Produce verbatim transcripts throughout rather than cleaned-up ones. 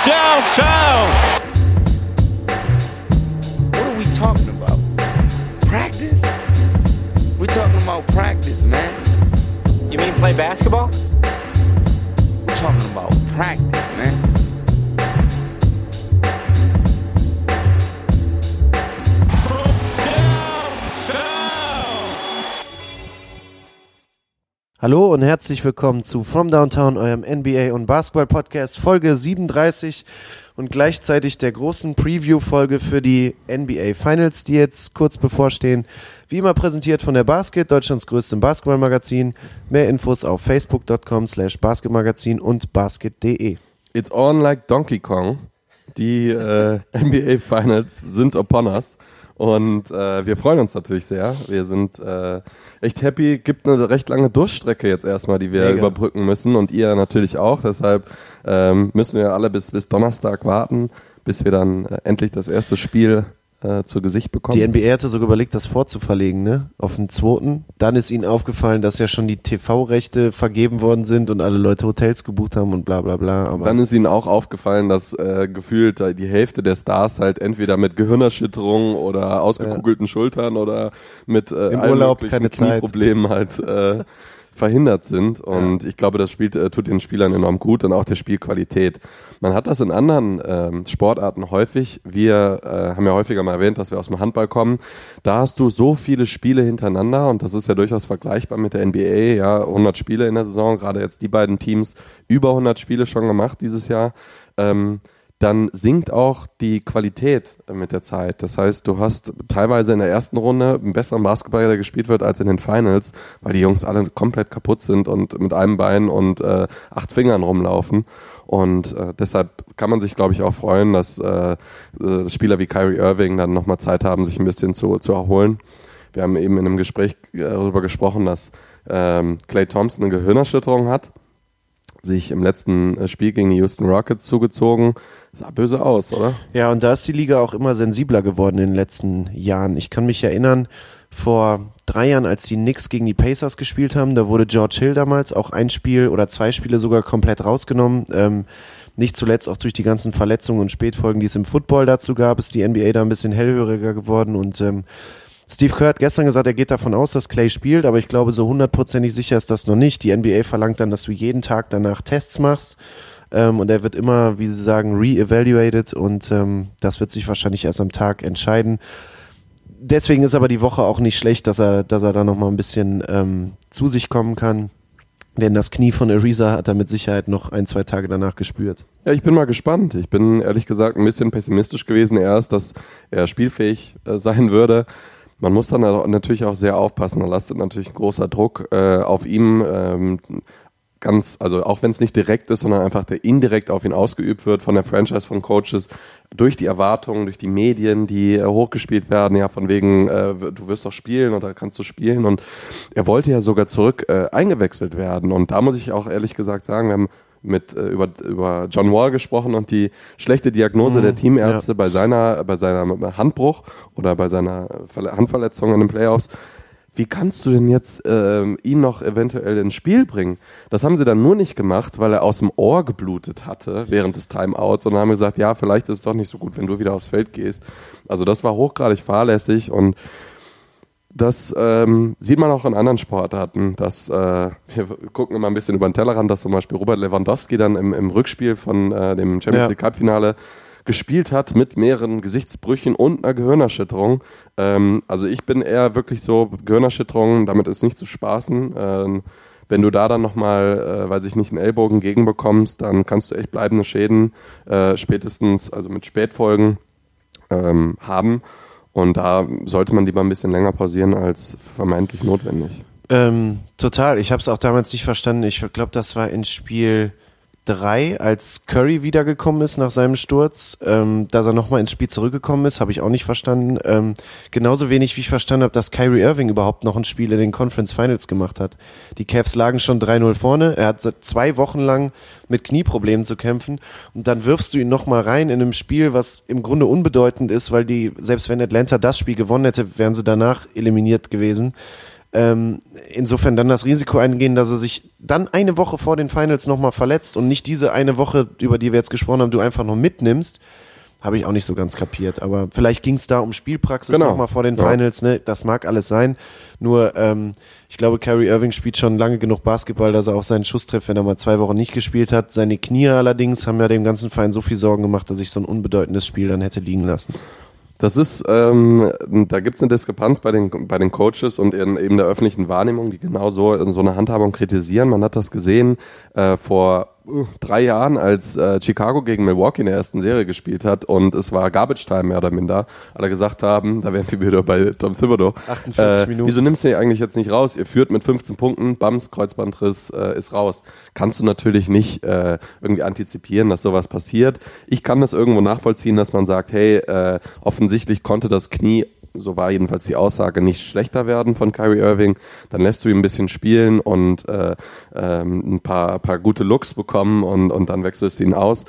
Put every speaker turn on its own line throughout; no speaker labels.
downtown.
What are we talking about? Practice? We're talking about practice, man.
You mean play basketball?
We're talking about practice, man.
Hallo und herzlich willkommen zu From Downtown, eurem N B A und Basketball-Podcast, Folge siebenunddreißig und gleichzeitig der großen Preview-Folge für die N B A Finals, die jetzt kurz bevorstehen. Wie immer präsentiert von der Basket, Deutschlands größtem Basketballmagazin. Mehr Infos auf facebook.com slash basketmagazin und basket.de.
It's on like Donkey Kong. Die äh, N B A Finals sind upon us. Und äh, wir freuen uns natürlich sehr. Wir sind äh, echt happy. Gibt eine recht lange Durchstrecke jetzt erstmal, die wir Mega. überbrücken müssen. Und ihr natürlich auch. Deshalb ähm, müssen wir alle bis, bis Donnerstag warten, bis wir dann äh, endlich das erste Spiel äh, zu Gesicht bekommen.
Die N B A hatte sogar überlegt, das vorzuverlegen, ne? Auf den zweiten. Dann ist ihnen aufgefallen, dass ja schon die T V-Rechte vergeben worden sind und alle Leute Hotels gebucht haben und bla bla bla. Aber
dann ist ihnen auch aufgefallen, dass äh, gefühlt äh, die Hälfte der Stars halt entweder mit Gehirnerschütterung oder ausgekugelten ja. Schultern oder mit äh,
im
allen
Urlaub
möglichen
keine
Knieproblemen halt äh, verhindert sind. Und ja. ich glaube, das spielt, äh, tut den Spielern enorm gut und auch der Spielqualität. Man hat das in anderen ähm, Sportarten häufig. Wir äh, haben ja häufiger mal erwähnt, dass wir aus dem Handball kommen. Da hast du so viele Spiele hintereinander und das ist ja durchaus vergleichbar mit der N B A. Ja, hundert Spiele in der Saison, gerade jetzt die beiden Teams über hundert Spiele schon gemacht dieses Jahr. Ähm, dann sinkt auch die Qualität mit der Zeit. Das heißt, du hast teilweise in der ersten Runde einen besseren Basketball, der gespielt wird, als in den Finals, weil die Jungs alle komplett kaputt sind und mit einem Bein und äh, acht Fingern rumlaufen. Und äh, deshalb kann man sich, glaube ich, auch freuen, dass äh, Spieler wie Kyrie Irving dann nochmal Zeit haben, sich ein bisschen zu, zu erholen. Wir haben eben in einem Gespräch darüber gesprochen, dass ähm, Klay Thompson eine Gehirnerschütterung hat, sich im letzten Spiel gegen die Houston Rockets zugezogen. Sah böse aus, oder?
Ja, und da ist die Liga auch immer sensibler geworden in den letzten Jahren. Ich kann mich erinnern, vor drei Jahren, als die Knicks gegen die Pacers gespielt haben, da wurde George Hill damals auch ein Spiel oder zwei Spiele sogar komplett rausgenommen. Ähm, nicht zuletzt auch durch die ganzen Verletzungen und Spätfolgen, die es im Football dazu gab, ist die N B A da ein bisschen hellhöriger geworden. Und ähm, Steve Kerr hat gestern gesagt, er geht davon aus, dass Klay spielt, aber ich glaube, so hundertprozentig sicher ist das noch nicht. Die N B A verlangt dann, dass du jeden Tag danach Tests machst. Ähm, und er wird immer, wie sie sagen, re-evaluated und ähm, das wird sich wahrscheinlich erst am Tag entscheiden. Deswegen ist aber die Woche auch nicht schlecht, dass er, dass er da nochmal ein bisschen ähm, zu sich kommen kann. Denn das Knie von Ariza hat er mit Sicherheit noch ein, zwei Tage danach gespürt.
Ja, ich bin mal gespannt. Ich bin ehrlich gesagt ein bisschen pessimistisch gewesen erst, dass er spielfähig äh, sein würde. Man muss dann natürlich auch sehr aufpassen. Da lastet natürlich ein großer Druck äh, auf ihm. Ähm, ganz, also auch wenn es nicht direkt ist, sondern einfach der indirekt auf ihn ausgeübt wird von der Franchise, von Coaches, durch die Erwartungen, durch die Medien, die äh, hochgespielt werden, ja, von wegen, äh, du wirst doch spielen oder kannst du spielen. Und er wollte ja sogar zurück äh, eingewechselt werden. Und da muss ich auch ehrlich gesagt sagen, wir haben mit äh, über über John Wall gesprochen und die schlechte Diagnose mhm, der Teamärzte ja. bei seiner bei seiner Handbruch oder bei seiner Handverletzung in den Playoffs. Wie kannst du denn jetzt ähm, ihn noch eventuell ins Spiel bringen? Das haben sie dann nur nicht gemacht, weil er aus dem Ohr geblutet hatte während des Timeouts und haben gesagt, ja, vielleicht ist es doch nicht so gut, wenn du wieder aufs Feld gehst. Also das war hochgradig fahrlässig und das ähm, sieht man auch in anderen Sportarten, dass äh, wir gucken immer ein bisschen über den Tellerrand, dass zum Beispiel Robert Lewandowski dann im, im Rückspiel von äh, dem Champions League Cup Finale gespielt hat mit mehreren Gesichtsbrüchen und einer Gehirnerschütterung. Ähm, also ich bin eher wirklich so, Gehirnerschütterung, damit ist nicht zu spaßen. Ähm, wenn du da dann nochmal, äh, weiß ich nicht, einen Ellbogen gegenbekommst, dann kannst du echt bleibende Schäden äh, spätestens, also mit Spätfolgen ähm, haben. Und da sollte man lieber ein bisschen länger pausieren als vermeintlich notwendig.
Ähm, total. Ich habe es auch damals nicht verstanden. Ich glaube, das war in Spiel drei, als Curry wiedergekommen ist nach seinem Sturz, ähm, dass er nochmal ins Spiel zurückgekommen ist, habe ich auch nicht verstanden. Ähm, genauso wenig, wie ich verstanden habe, dass Kyrie Irving überhaupt noch ein Spiel in den Conference Finals gemacht hat. Die Cavs lagen schon drei null vorne. Er hat seit zwei Wochen lang mit Knieproblemen zu kämpfen und dann wirfst du ihn nochmal rein in einem Spiel, was im Grunde unbedeutend ist, weil die, selbst wenn Atlanta das Spiel gewonnen hätte, wären sie danach eliminiert gewesen. Ähm, insofern dann das Risiko eingehen, dass er sich dann eine Woche vor den Finals nochmal verletzt und nicht diese eine Woche, über die wir jetzt gesprochen haben, du einfach noch mitnimmst, habe ich auch nicht so ganz kapiert. Aber vielleicht ging es da um Spielpraxis
genau.
nochmal vor den
ja.
Finals. Ne? Das mag alles sein. Nur, ähm, ich glaube, Kyrie Irving spielt schon lange genug Basketball, dass er auch seinen Schuss trifft, wenn er mal zwei Wochen nicht gespielt hat. Seine Knie allerdings haben ja dem ganzen Verein so viel Sorgen gemacht, dass ich so ein unbedeutendes Spiel dann hätte liegen lassen.
Das ist, ähm, da gibt es eine Diskrepanz bei den, bei den Coaches und in eben der öffentlichen Wahrnehmung, die genau so, so eine Handhabung kritisieren. Man hat das gesehen äh, vor uh, drei Jahren, als äh, Chicago gegen Milwaukee in der ersten Serie gespielt hat und es war Garbage Time mehr oder minder. Alle gesagt haben, da wären wir wieder bei Tom Thibodeau.
achtundvierzig
äh,
Minuten.
Wieso nimmst du ihn eigentlich jetzt nicht raus? Ihr führt mit fünfzehn Punkten, Bams, Kreuzbandriss äh, ist raus. Kannst du natürlich nicht äh, irgendwie antizipieren, dass sowas passiert. Ich kann das irgendwo nachvollziehen, dass man sagt, hey, äh, offensichtlich konnte das Knie, so war jedenfalls die Aussage, nicht schlechter werden von Kyrie Irving. Dann lässt du ihn ein bisschen spielen und äh, ähm, ein paar, paar gute Looks bekommen und, und dann wechselst du ihn aus.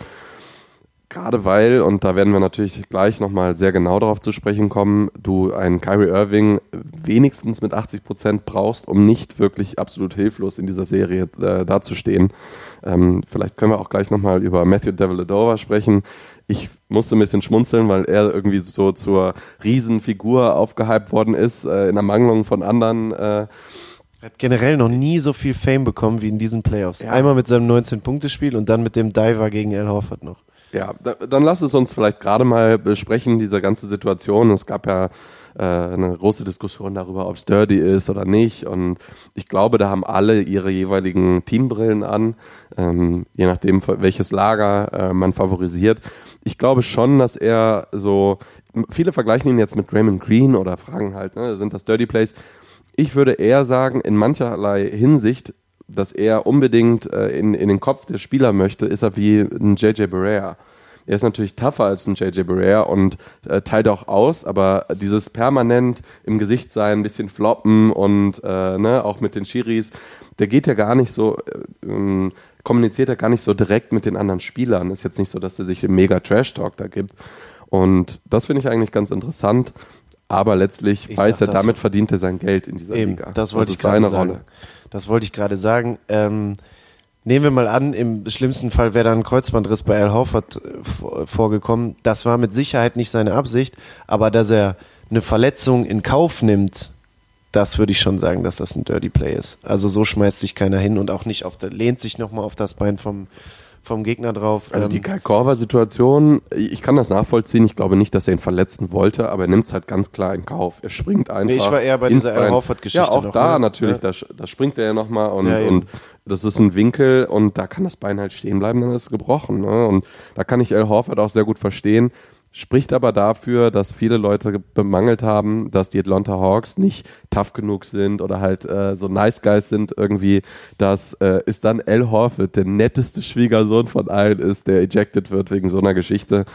Gerade weil, und da werden wir natürlich gleich nochmal sehr genau darauf zu sprechen kommen, du einen Kyrie Irving wenigstens mit achtzig Prozent brauchst, um nicht wirklich absolut hilflos in dieser Serie äh, dazustehen. Ähm, vielleicht können wir auch gleich nochmal über Matthew Dellavedova sprechen. Ich musste ein bisschen schmunzeln, weil er irgendwie so zur Riesenfigur aufgehypt worden ist, äh, in Ermangelung von anderen. Äh,
Hat generell noch nie so viel Fame bekommen wie in diesen Playoffs. Ja. Einmal mit seinem neunzehn-Punkte-Spiel und dann mit dem Diver gegen Al Horford noch.
Ja, da, dann lass es uns vielleicht gerade mal besprechen, diese ganze Situation. Es gab ja äh, eine große Diskussion darüber, ob es dirty ist oder nicht. Und ich glaube, da haben alle ihre jeweiligen Teambrillen an, ähm, je nachdem, welches Lager äh, man favorisiert. Ich glaube schon, dass er so, viele vergleichen ihn jetzt mit Draymond Green oder fragen halt, ne, sind das Dirty Plays? Ich würde eher sagen, in mancherlei Hinsicht, dass er unbedingt äh, in, in den Kopf der Spieler möchte, ist er wie ein J J Barea. Er ist natürlich tougher als ein J J Barea und äh, teilt auch aus, aber dieses permanent im Gesicht sein, ein bisschen floppen und äh, ne, auch mit den Schiris, der geht ja gar nicht so, äh, ähm, kommuniziert ja gar nicht so direkt mit den anderen Spielern. Ist jetzt nicht so, dass er sich einen mega Trash-Talk da gibt. Und das finde ich eigentlich ganz interessant. Aber letztlich
Ich
weiß er,
sag das
damit
so.
verdient er sein Geld in dieser
Eben,
Liga.
das wollte ich
ist
gerade
seine
sagen.
Rolle.
Das wollte ich gerade sagen. Ähm, nehmen wir mal an, im schlimmsten Fall wäre da ein Kreuzbandriss bei Al Horford äh, vorgekommen. Das war mit Sicherheit nicht seine Absicht, aber dass er eine Verletzung in Kauf nimmt, das würde ich schon sagen, dass das ein Dirty Play ist. Also so schmeißt sich keiner hin und auch nicht auf der, lehnt sich nochmal auf das Bein vom vom Gegner drauf.
Also
ähm,
die Kyle Korver-Situation, ich kann das nachvollziehen. Ich glaube nicht, dass er ihn verletzen wollte, aber er nimmt es halt ganz klar in Kauf. Er springt einfach.
Nee, ich war eher bei
ins
dieser Al
Bein.
Horford-Geschichte
Ja, auch
noch,
da
ne?
natürlich,
Ja.
da, da springt er ja nochmal und,
Ja, eben.
und das ist ein Winkel und da kann das Bein halt stehen bleiben, dann ist es gebrochen. Ne? Und da kann ich Al Horford auch sehr gut verstehen. Spricht aber dafür, dass viele Leute bemangelt haben, dass die Atlanta Hawks nicht tough genug sind oder halt äh, so nice guys sind irgendwie, dass äh, ist dann Al Horford der netteste Schwiegersohn von allen ist, der ejected wird wegen so einer Geschichte.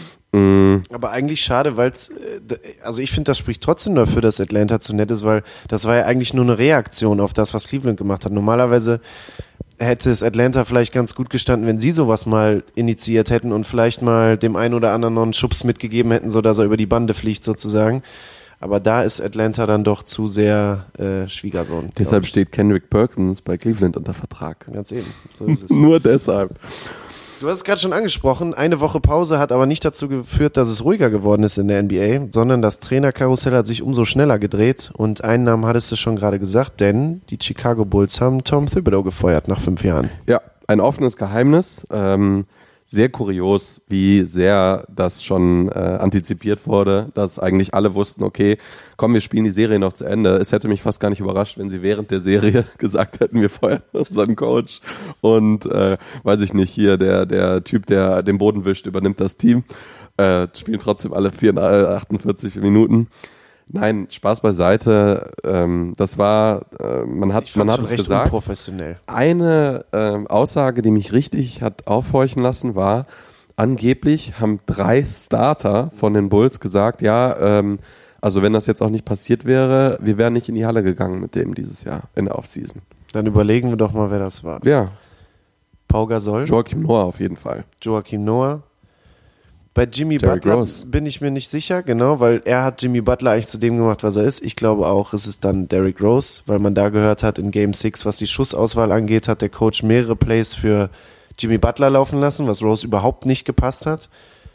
Mm.
Aber eigentlich schade, weil es, also ich finde, das spricht trotzdem dafür, dass Atlanta zu nett ist, weil das war ja eigentlich nur eine Reaktion auf das, was Cleveland gemacht hat. Normalerweise hätte es Atlanta vielleicht ganz gut gestanden, wenn sie sowas mal initiiert hätten und vielleicht mal dem einen oder anderen noch einen Schubs mitgegeben hätten, sodass er über die Bande fliegt sozusagen. Aber da ist Atlanta dann doch zu sehr äh, Schwiegersohn.
Deshalb steht Kendrick Perkins bei Cleveland unter Vertrag.
Ganz eben, so ist es.
Nur deshalb.
Du hast es gerade schon angesprochen, eine Woche Pause hat aber nicht dazu geführt, dass es ruhiger geworden ist in der N B A, sondern das Trainerkarussell hat sich umso schneller gedreht und einen Namen hattest du schon gerade gesagt, denn die Chicago Bulls haben Tom Thibodeau gefeuert nach fünf Jahren.
Ja, ein offenes Geheimnis. Ähm, sehr kurios, wie sehr das schon äh, antizipiert wurde, dass eigentlich alle wussten, okay, komm, wir spielen die Serie noch zu Ende. Es hätte mich fast gar nicht überrascht, wenn sie während der Serie gesagt hätten, wir feuern unseren Coach und äh, weiß ich nicht, hier der der Typ, der den Boden wischt, übernimmt das Team. Äh, spielen trotzdem alle achtundvierzig Minuten. Nein, Spaß beiseite. Ähm, das war, äh, man hat,
Ich
man
fand's
hat
schon
es
recht
gesagt.
unprofessionell.
Eine ähm, Aussage, die mich richtig hat aufhorchen lassen, war, angeblich haben drei Starter von den Bulls gesagt, ja, ähm, also wenn das jetzt auch nicht passiert wäre, wir wären nicht in die Halle gegangen mit dem dieses Jahr in der Offseason.
Dann überlegen wir doch mal, wer das war.
Ja,
Pau Gasol,
Joakim Noah auf jeden Fall.
Joakim Noah. Bei Jimmy
Derrick
Butler
Rose.
bin ich mir nicht sicher, genau, weil er hat Jimmy Butler eigentlich zu dem gemacht, was er ist. Ich glaube auch, es ist dann Derrick Rose, weil man da gehört hat, in Game six, was die Schussauswahl angeht, hat der Coach mehrere Plays für Jimmy Butler laufen lassen, was Rose überhaupt nicht gepasst hat.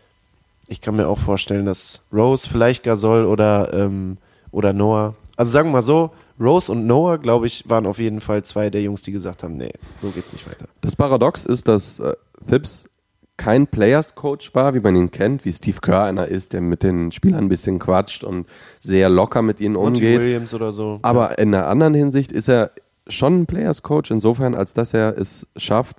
Ich kann mir auch vorstellen, dass Rose, vielleicht Gasol oder, ähm, oder Noah, also sagen wir mal so, Rose und Noah, glaube ich, waren auf jeden Fall zwei der Jungs, die gesagt haben, nee, so geht's nicht weiter.
Das Paradox ist, dass äh, Thibs kein Players-Coach war, wie man ihn kennt, wie Steve Kerr einer ist, der mit den Spielern ein bisschen quatscht und sehr locker mit ihnen
Monty
umgeht.
Williams oder so.
Aber ja. In einer anderen Hinsicht ist er schon ein Players-Coach, insofern, als dass er es schafft,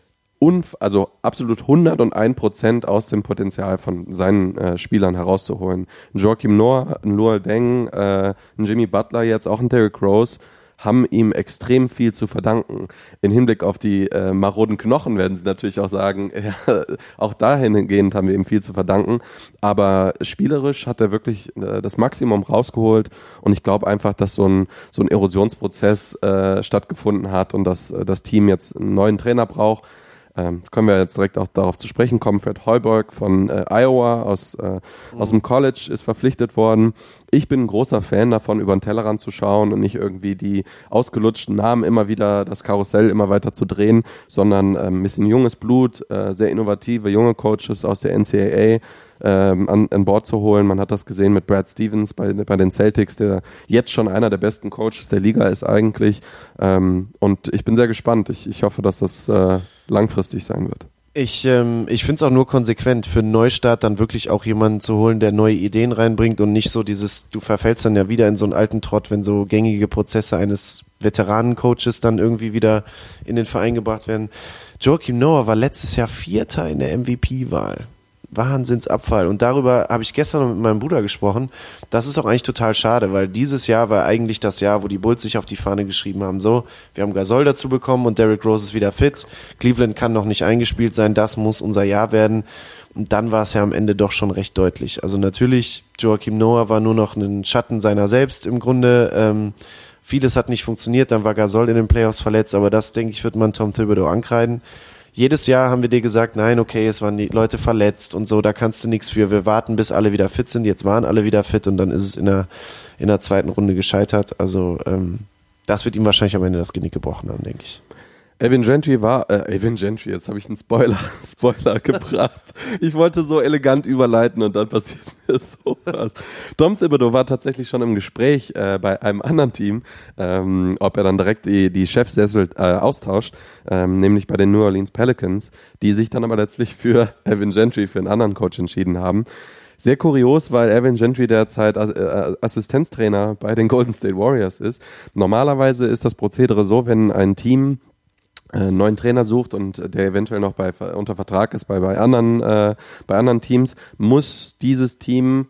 unf- also absolut hunderteins Prozent aus dem Potenzial von seinen äh, Spielern herauszuholen. Ein Joakim Noah, ein Luol Deng, äh, ein Jimmy Butler jetzt, auch ein Derrick Rose, haben ihm extrem viel zu verdanken. Im Hinblick auf die äh, maroden Knochen werden sie natürlich auch sagen, ja, auch dahingehend haben wir ihm viel zu verdanken. Aber spielerisch hat er wirklich äh, das Maximum rausgeholt und ich glaube einfach, dass so ein, so ein Erosionsprozess äh, stattgefunden hat und dass äh, das Team jetzt einen neuen Trainer braucht. Ähm, können wir jetzt direkt auch darauf zu sprechen kommen. Fred Hoiberg von äh, Iowa aus, äh, mhm. aus dem College ist verpflichtet worden. Ich bin ein großer Fan davon, über den Tellerrand zu schauen und nicht irgendwie die ausgelutschten Namen immer wieder, das Karussell immer weiter zu drehen, sondern äh, ein bisschen junges Blut, äh, sehr innovative junge Coaches aus der N C A A ähm, an, an Bord zu holen. Man hat das gesehen mit Brad Stevens bei, bei den Celtics, der jetzt schon einer der besten Coaches der Liga ist eigentlich. Ähm, und ich bin sehr gespannt. Ich, ich hoffe, dass das äh, langfristig sein wird.
Ich, ähm, ich finde es auch nur konsequent, für einen Neustart dann wirklich auch jemanden zu holen, der neue Ideen reinbringt und nicht so dieses, du verfällst dann ja wieder in so einen alten Trott, wenn so gängige Prozesse eines Veteranencoaches dann irgendwie wieder in den Verein gebracht werden. Joakim Noah war letztes Jahr Vierter in der M V P-Wahl. Wahnsinnsabfall. Und darüber habe ich gestern noch mit meinem Bruder gesprochen. Das ist auch eigentlich total schade, weil dieses Jahr war eigentlich das Jahr, wo die Bulls sich auf die Fahne geschrieben haben, so, wir haben Gasol dazu bekommen und Derrick Rose ist wieder fit. Cleveland kann noch nicht eingespielt sein, das muss unser Jahr werden. Und dann war es ja am Ende doch schon recht deutlich. Also natürlich, Joakim Noah war nur noch ein Schatten seiner selbst im Grunde. Ähm, vieles hat nicht funktioniert, dann war Gasol in den Playoffs verletzt, aber das, denke ich, wird man Tom Thibodeau ankreiden. Jedes Jahr haben wir dir gesagt, nein, okay, es waren die Leute verletzt und so, da kannst du nichts für. Wir warten, bis alle wieder fit sind. Jetzt waren alle wieder fit und dann ist es in der, in der zweiten Runde gescheitert. Also ähm, das wird ihm wahrscheinlich am Ende das Genick gebrochen haben, denke ich.
Alvin Gentry war, äh, Alvin Gentry, jetzt habe ich einen Spoiler, Spoiler gebracht. Ich wollte so elegant überleiten und dann passiert mir sowas. Tom Thibodeau war tatsächlich schon im Gespräch äh, bei einem anderen Team, ähm, ob er dann direkt die, die Chefsessel äh, austauscht, ähm, nämlich bei den New Orleans Pelicans, die sich dann aber letztlich für Alvin Gentry, für einen anderen Coach entschieden haben. Sehr kurios, weil Alvin Gentry derzeit äh, Assistenztrainer bei den Golden State Warriors ist. Normalerweise ist das Prozedere so, wenn ein Team einen neuen Trainer sucht und der eventuell noch bei, unter Vertrag ist bei, bei, anderen, äh, bei anderen Teams, muss dieses Team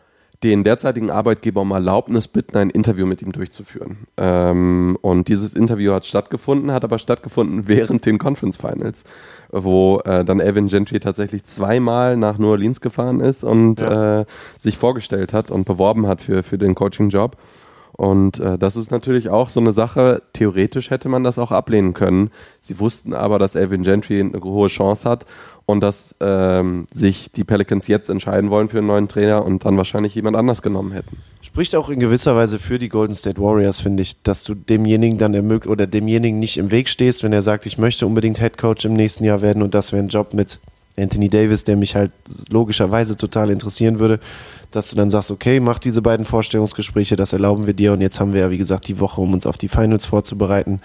den derzeitigen Arbeitgeber um Erlaubnis bitten, ein Interview mit ihm durchzuführen. Ähm, und dieses Interview hat stattgefunden, hat aber stattgefunden während den Conference Finals, wo äh, dann Alvin Gentry tatsächlich zweimal nach New Orleans gefahren ist und ja. äh, sich vorgestellt hat und beworben hat für, für den Coaching-Job. Und äh, das ist natürlich auch so eine Sache, theoretisch hätte man das auch ablehnen können. Sie wussten aber, dass Alvin Gentry eine hohe Chance hat und dass ähm, sich die Pelicans jetzt entscheiden wollen für einen neuen Trainer und dann wahrscheinlich jemand anders genommen hätten.
Spricht auch in gewisser Weise für die Golden State Warriors, finde ich, dass du demjenigen dann ermög- oder demjenigen nicht im Weg stehst, wenn er sagt, ich möchte unbedingt Headcoach im nächsten Jahr werden und das wäre ein Job mit Anthony Davis, der mich halt logischerweise total interessieren würde, dass du dann sagst, okay, mach diese beiden Vorstellungsgespräche, das erlauben wir dir und jetzt haben wir ja, wie gesagt, die Woche, um uns auf die Finals vorzubereiten.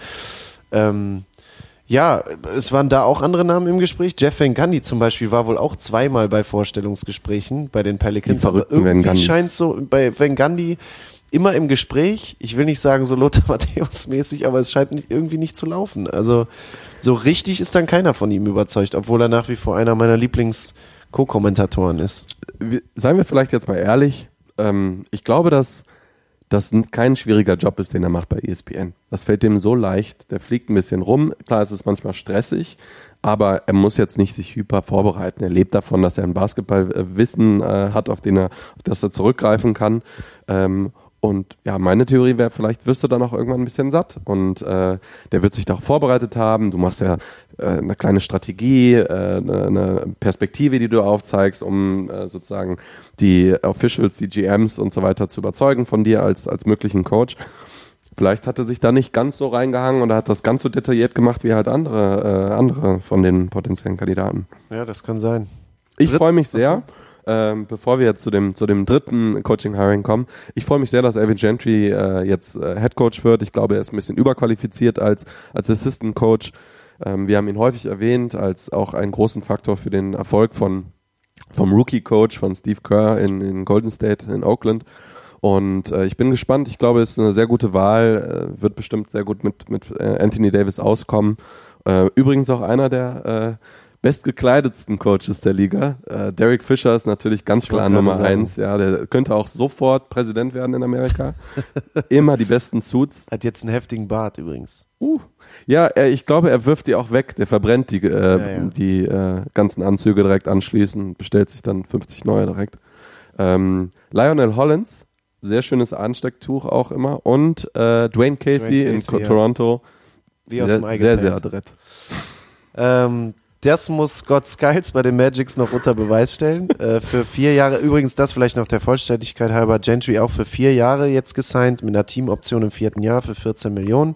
Ähm, ja, es waren da auch andere Namen im Gespräch. Jeff Van Gundy zum Beispiel war wohl auch zweimal bei Vorstellungsgesprächen bei den Pelicans.
Die verrückten Van
Irgendwie scheint es so bei Van Gundy immer im Gespräch, ich will nicht sagen so Lothar Matthäus-mäßig, aber es scheint nicht, irgendwie nicht zu laufen. Also so richtig ist dann keiner von ihm überzeugt, obwohl er nach wie vor einer meiner Lieblings-Co-Kommentatoren ist.
Seien wir vielleicht jetzt mal ehrlich, ähm, ich glaube, dass das kein schwieriger Job ist, den er macht bei E S P N. Das fällt dem so leicht, der fliegt ein bisschen rum, klar, es ist manchmal stressig, aber er muss jetzt nicht sich hyper vorbereiten. Er lebt davon, dass er ein Basketballwissen äh, hat, auf den er, auf das er zurückgreifen kann. Ähm, Und ja, meine Theorie wäre, vielleicht wirst du dann auch irgendwann ein bisschen satt und äh, der wird sich darauf vorbereitet haben. Du machst ja äh, eine kleine Strategie, äh, eine, eine Perspektive, die du aufzeigst, um äh, sozusagen die Officials, die G Ms und so weiter zu überzeugen von dir als, als möglichen Coach. Vielleicht hat er sich da nicht ganz so reingehangen und er hat das ganz so detailliert gemacht wie halt andere, äh, andere von den potenziellen Kandidaten.
Ja, das kann sein.
Ich
Dritt-
freue mich sehr.
Achso.
Ähm, bevor wir jetzt zu dem, zu dem dritten Coaching-Hiring kommen, ich freue mich sehr, dass Alvin Gentry äh, jetzt äh, Head Coach wird. Ich glaube, er ist ein bisschen überqualifiziert als, als Assistant Coach. Ähm, wir haben ihn häufig erwähnt als auch einen großen Faktor für den Erfolg von, vom Rookie-Coach von Steve Kerr in, in Golden State in Oakland. Und äh, ich bin gespannt. Ich glaube, es ist eine sehr gute Wahl. Äh, wird bestimmt sehr gut mit, mit äh, Anthony Davis auskommen. Äh, übrigens auch einer der äh, bestgekleidetsten Coaches der Liga. Äh, Derek Fisher ist natürlich ganz
Ich
klar
wollte
Nummer
gerade sagen.
eins. Ja, der könnte auch sofort Präsident werden in Amerika. Immer die besten Suits.
Hat jetzt einen heftigen Bart übrigens.
Uh. Ja, er, ich glaube, er wirft die auch weg. Der verbrennt die, äh,
Ja, ja.
die äh, ganzen Anzüge direkt anschließend, bestellt sich dann fünfzig neue direkt. Ähm, Lionel Hollins, sehr schönes Anstecktuch auch immer. Und äh, Dwayne Casey,
Dwayne
in
Casey,
Co-
ja.
Toronto.
Wie aus
sehr,
dem Ei
sehr, sehr
gepellt.
adrett.
Ähm, das muss Scott Skiles bei den Magics noch unter Beweis stellen. äh, für vier Jahre, übrigens das vielleicht noch der Vollständigkeit halber, Gentry auch für vier Jahre jetzt gesigned, mit einer Teamoption im vierten Jahr für vierzehn Millionen.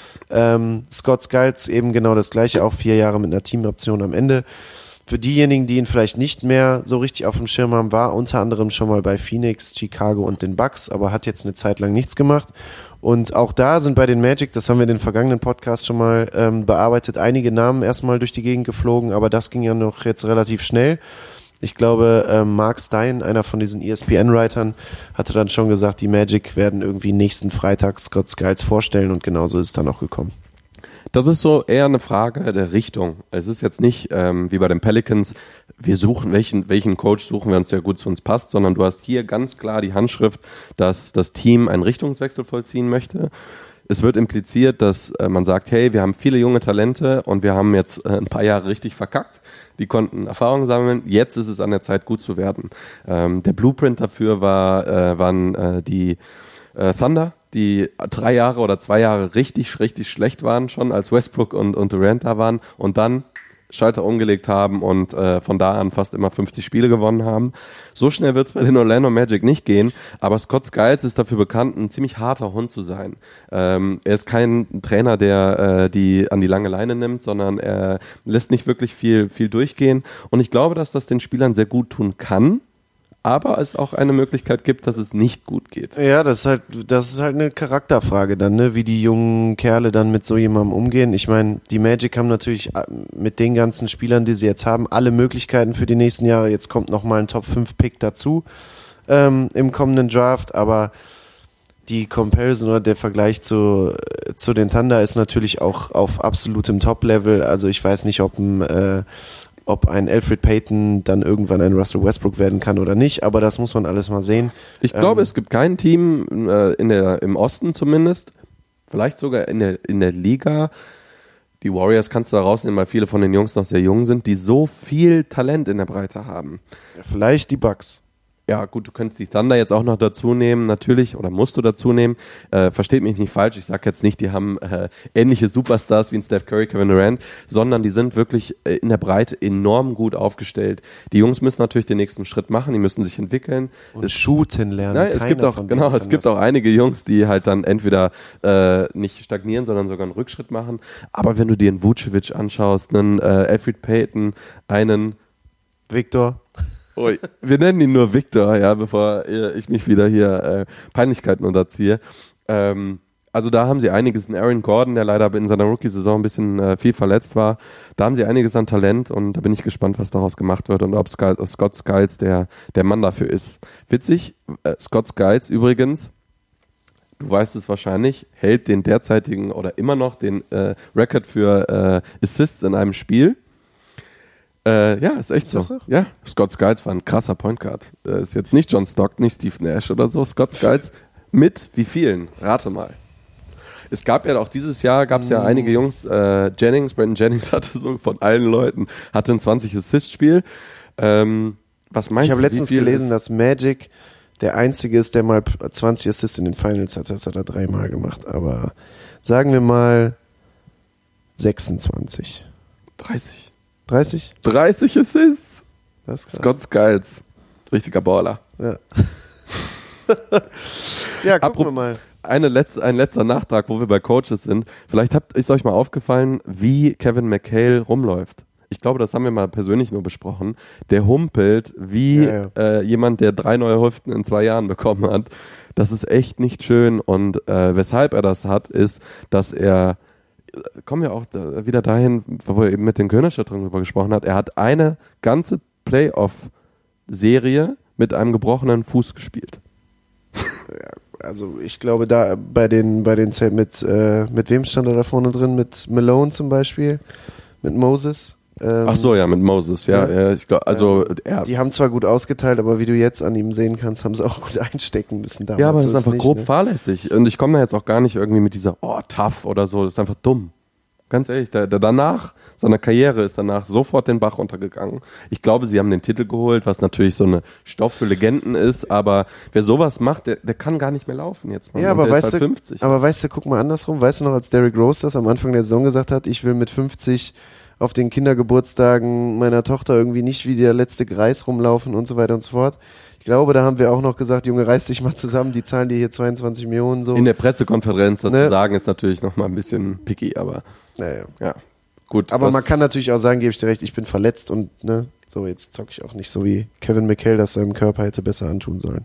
Ähm, Scott Skiles eben genau das gleiche, auch vier Jahre mit einer Teamoption am Ende. Für diejenigen, die ihn vielleicht nicht mehr so richtig auf dem Schirm haben, war unter anderem schon mal bei Phoenix, Chicago und den Bucks, aber hat jetzt eine Zeit lang nichts gemacht. Und auch da sind bei den Magic, das haben wir in den vergangenen Podcasts schon mal ähm, bearbeitet, einige Namen erstmal durch die Gegend geflogen, aber das ging ja noch jetzt relativ schnell. Ich glaube, ähm, Mark Stein, einer von diesen E S P N-Writern, hatte dann schon gesagt, die Magic werden irgendwie nächsten Freitag Scott Skiles vorstellen und genauso ist es dann auch gekommen.
Das ist so eher eine Frage der Richtung. Es ist jetzt nicht ähm, wie bei den Pelicans, wir suchen, welchen, welchen Coach suchen wir uns, der gut zu uns passt, sondern du hast hier ganz klar die Handschrift, dass das Team einen Richtungswechsel vollziehen möchte. Es wird impliziert, dass äh, man sagt, hey, wir haben viele junge Talente und wir haben jetzt äh, ein paar Jahre richtig verkackt. Die konnten Erfahrung sammeln. Jetzt ist es an der Zeit, gut zu werden. Ähm, der Blueprint dafür war, äh, waren äh, die äh, Thunder, die drei Jahre oder zwei Jahre richtig, richtig schlecht waren schon, als Westbrook und, und Durant da waren und dann Schalter umgelegt haben und äh, von da an fast immer fünfzig Spiele gewonnen haben. So schnell wird es bei den Orlando Magic nicht gehen, aber Scott Skiles ist dafür bekannt, ein ziemlich harter Hund zu sein. Ähm, er ist kein Trainer, der äh, die an die lange Leine nimmt, sondern er lässt nicht wirklich viel, viel durchgehen und ich glaube, dass das den Spielern sehr gut tun kann, aber es auch eine Möglichkeit gibt, dass es nicht gut geht.
Ja, das ist halt, das ist halt eine Charakterfrage dann, ne, wie die jungen Kerle dann mit so jemandem umgehen. Ich meine, die Magic haben natürlich mit den ganzen Spielern, die sie jetzt haben, alle Möglichkeiten für die nächsten Jahre. Jetzt kommt nochmal ein Top fünf Pick dazu ähm, im kommenden Draft, aber die Comparison oder der Vergleich zu, zu den Thunder ist natürlich auch auf absolutem Top-Level. Also ich weiß nicht, ob ein äh, ob ein Elfrid Payton dann irgendwann ein Russell Westbrook werden kann oder nicht, aber das muss man alles mal sehen.
Ich glaube,
Ähm,
es gibt kein Team äh, in der, im Osten zumindest, vielleicht sogar in der, in der Liga, die Warriors kannst du da rausnehmen, weil viele von den Jungs noch sehr jung sind, die so viel Talent in der Breite haben.
Vielleicht die Bucks.
Ja gut, du könntest die Thunder jetzt auch noch dazu nehmen, natürlich, oder musst du dazu nehmen. Äh, versteht mich nicht falsch, ich sage jetzt nicht, die haben äh, ähnliche Superstars wie ein Steph Curry, Kevin Durant, sondern die sind wirklich äh, in der Breite enorm gut aufgestellt. Die Jungs müssen natürlich den nächsten Schritt machen, die müssen sich entwickeln.
Und
es,
shooten lernen.
nein, es
Keiner
gibt auch,
von denen
genau,
kann
es gibt
das.
auch einige Jungs, die halt dann entweder äh, nicht stagnieren, sondern sogar einen Rückschritt machen. Aber wenn du dir einen Vucevic anschaust, einen äh, Elfrid Payton, einen
Victor.
Ui, wir nennen ihn nur Victor, ja, bevor ich mich wieder hier äh, Peinlichkeiten unterziehe. Ähm, also da haben sie einiges, in Aaron Gordon, der leider in seiner Rookie-Saison ein bisschen äh, viel verletzt war, da haben sie einiges an Talent und da bin ich gespannt, was daraus gemacht wird und ob Sky, Scott Skiles der, der Mann dafür ist. Witzig, äh, Scott Skiles übrigens, du weißt es wahrscheinlich, hält den derzeitigen oder immer noch den äh, Rekord für äh, Assists in einem Spiel. Äh, ja, ist echt
Ist
so.
das so?
Ja, Scott Skiles war ein krasser Point Guard. Äh, ist jetzt nicht John Stockton, nicht Steve Nash oder so. Scott Skiles mit wie vielen? Rate mal. Es gab ja auch dieses Jahr, gab es ja einige Jungs, äh, Jennings, Brandon Jennings hatte so von allen Leuten, hatte ein zwanzig Assist-Spiel. Ähm, was meinst
Ich habe
du, wie
letztens
viel
gelesen,
ist?
dass Magic der Einzige ist, der mal zwanzig Assists in den Finals hat. Das hat er dreimal gemacht. Aber sagen wir mal sechsundzwanzig.
dreißig.
dreißig?
dreißig Assists.
Das ist krass.
Scott Skiles. Richtiger Baller.
Ja, ja gucken
Apropos-
wir mal.
Eine letzte, ein letzter Nachtrag, wo wir bei Coaches sind. Vielleicht habt, ist euch mal aufgefallen, wie Kevin McHale rumläuft. Ich glaube, das haben wir mal persönlich nur besprochen. Der humpelt wie
Ja, ja.
Äh, jemand, der drei neue Hüften in zwei Jahren bekommen hat. Das ist echt nicht schön. Und äh, weshalb er das hat, ist, dass er, kommen wir auch da, wieder dahin, wo er eben mit den Königsstädtern drüber gesprochen hat, er hat eine ganze Playoff-Serie mit einem gebrochenen Fuß gespielt.
Also ich glaube, da bei den bei den Zelt mit äh, mit wem stand er da vorne drin? Mit Malone zum Beispiel, mit Moses. Ähm,
Ach so, ja, mit Moses, ja. ja ich glaub, also er,
Die haben zwar gut ausgeteilt, aber wie du jetzt an ihm sehen kannst, haben sie auch gut einstecken müssen. Damals.
ja, aber das
So
ist einfach
nicht,
grob
ne?
fahrlässig. Und ich komme da jetzt auch gar nicht irgendwie mit dieser, oh, tough oder so. Das ist einfach dumm. Ganz ehrlich, der, der danach, seine Karriere ist danach sofort den Bach runtergegangen. Ich glaube, sie haben den Titel geholt, was natürlich so eine Stoff für Legenden ist, aber wer sowas macht, der, der kann gar nicht mehr laufen jetzt. Mann.
Ja,
Und
aber
der
weißt
ist halt
du,
fünfzig.
aber weißt du, guck mal andersrum. Weißt du noch, als Derrick Rose das am Anfang der Saison gesagt hat, ich will mit fünfzig auf den Kindergeburtstagen meiner Tochter irgendwie nicht wie der letzte Greis rumlaufen und so weiter und so fort. Ich glaube, da haben wir auch noch gesagt, Junge, reiß dich mal zusammen, die zahlen dir hier zweiundzwanzig Millionen so.
In der Pressekonferenz, das
Ne?
zu sagen, ist natürlich nochmal ein bisschen picky, aber
naja.
ja, gut.
Aber
das,
man kann natürlich auch sagen, gebe ich dir recht, ich bin verletzt und ne, so jetzt zocke ich auch nicht so wie Kevin McHale das seinem Körper hätte besser antun sollen.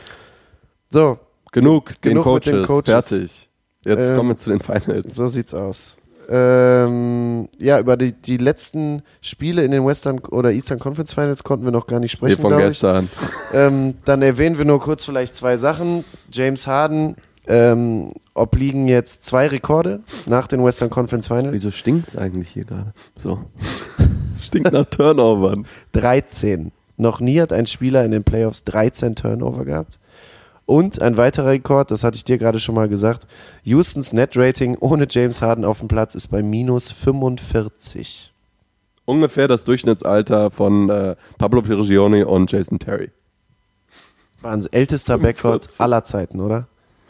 So,
genug, den
genug mit
Coaches,
den Coaches.
fertig. Jetzt
Ähm,
kommen wir zu den Finals.
so sieht's aus. Ähm, ja, über die, die letzten Spiele in den Western oder Eastern Conference Finals konnten wir noch gar nicht
Hier
sprechen,
von
glaube ich.
gestern.
Ähm, dann erwähnen wir nur kurz vielleicht zwei Sachen. James Harden ähm, obliegen jetzt zwei Rekorde nach den Western Conference Finals.
Wieso stinkt's eigentlich hier gerade? So. Es stinkt nach Turnovern.
dreizehn. Noch nie hat ein Spieler in den Playoffs dreizehn Turnover gehabt. Und ein weiterer Rekord, das hatte ich dir gerade schon mal gesagt, Houstons Net-Rating ohne James Harden auf dem Platz ist bei minus fünfundvierzig.
Ungefähr das Durchschnittsalter von äh, Pablo Prigioni und Jason Terry.
Wahnsinn, ältester Backcourt
fünfundvierzig.
aller Zeiten, oder?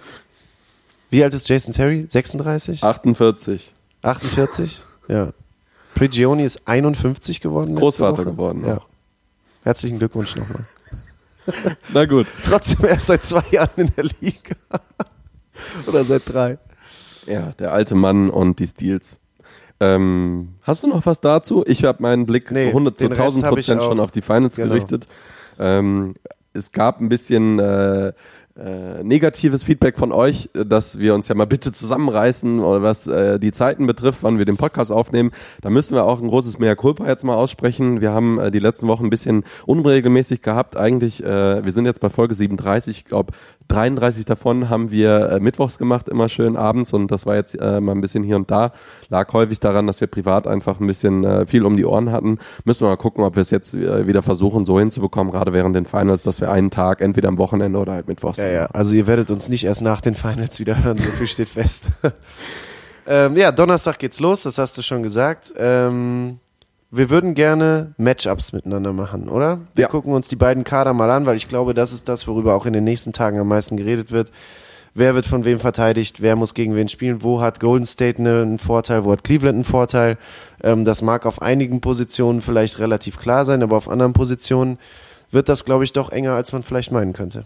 Wie alt ist Jason Terry? sechsunddreißig?
achtundvierzig.
achtundvierzig? Ja. Prigioni ist einundfünfzig geworden. letzte
Großvater
Woche.
geworden
Ja.
auch.
Herzlichen Glückwunsch nochmal.
Na gut.
Trotzdem erst seit zwei Jahren in der Liga. Oder seit drei.
Ja, der alte Mann und die Steals. Ähm, hast du noch was dazu? Ich habe meinen Blick
Nee,
hundert zu
den Rest
tausend
hab ich
Prozent schon
auch.
auf die Finals
Genau.
gerichtet. Ähm, es gab ein bisschen äh, äh, negatives Feedback von euch, dass wir uns ja mal bitte zusammenreißen, oder was äh, die Zeiten betrifft, wann wir den Podcast aufnehmen. Da müssen wir auch ein großes Mea Culpa jetzt mal aussprechen. Wir haben äh, die letzten Wochen ein bisschen unregelmäßig gehabt. Eigentlich, äh, wir sind jetzt bei Folge siebenunddreißig. Ich glaube, dreiunddreißig davon haben wir äh, mittwochs gemacht, immer schön abends. Und das war jetzt äh, mal ein bisschen hier und da. Lag häufig daran, dass wir privat einfach ein bisschen äh, viel um die Ohren hatten. Müssen wir mal gucken, ob wir es jetzt äh, wieder versuchen, so hinzubekommen, gerade während den Finals, dass wir einen Tag, entweder am Wochenende oder halt mittwochs.
Ja, ja, also ihr werdet uns nicht erst nach den Finals wieder hören, so viel steht fest. ähm, ja, Donnerstag geht's los, das hast du schon gesagt. Ähm, wir würden gerne Matchups miteinander machen, oder? Wir
Ja.
gucken uns die beiden Kader mal an, weil ich glaube, das ist das, worüber auch in den nächsten Tagen am meisten geredet wird. Wer wird von wem verteidigt, wer muss gegen wen spielen, wo hat Golden State einen Vorteil, wo hat Cleveland einen Vorteil. Ähm, das mag auf einigen Positionen vielleicht relativ klar sein, aber auf anderen Positionen wird das, glaube ich, doch enger, als man vielleicht meinen könnte.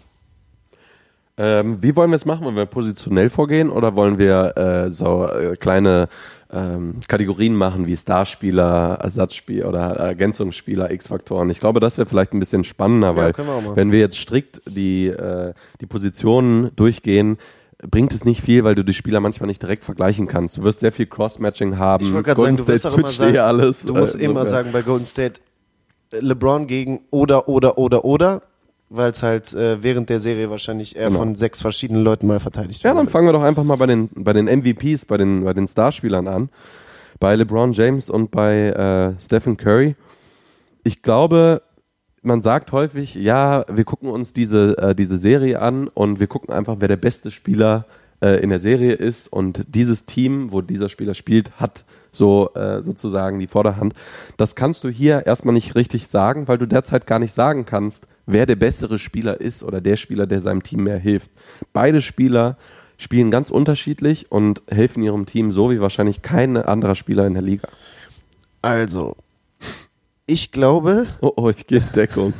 Ähm, wie wollen wir es machen? Wollen wir positionell vorgehen oder wollen wir äh, so äh, kleine ähm, Kategorien machen wie Starspieler, Ersatzspieler oder Ergänzungsspieler, X-Faktoren? Ich glaube, das wäre vielleicht ein bisschen spannender, weil
können wir auch machen.
wenn wir jetzt strikt die, äh, die Positionen durchgehen, bringt es nicht viel, weil du die Spieler manchmal nicht direkt vergleichen kannst. Du wirst sehr viel Cross-Matching haben.
Ich wollte gerade
Golden
sagen, du wirst
State
auch immer
switcht eh
sagen,
alles.
du musst
Äh,
immer
insofern.
sagen, bei Golden State LeBron gegen oder, oder, oder, oder, weil es halt äh, während der Serie wahrscheinlich eher
Genau.
von sechs verschiedenen Leuten mal verteidigt
Ja, dann
wurde.
fangen wir doch einfach mal bei den, bei den M V Ps, bei den, bei den Starspielern an. Bei LeBron James und bei äh, Stephen Curry. Ich glaube, man sagt häufig, ja, wir gucken uns diese, äh, diese Serie an und wir gucken einfach, wer der beste Spieler äh, in der Serie ist und dieses Team, wo dieser Spieler spielt, hat so äh, sozusagen die Vorderhand. Das kannst du hier erstmal nicht richtig sagen, weil du derzeit gar nicht sagen kannst, wer der bessere Spieler ist oder der Spieler, der seinem Team mehr hilft. Beide Spieler spielen ganz unterschiedlich und helfen ihrem Team so wie wahrscheinlich kein anderer Spieler in der Liga.
Also, ich glaube...
Oh, oh, ich gehe in Deckung.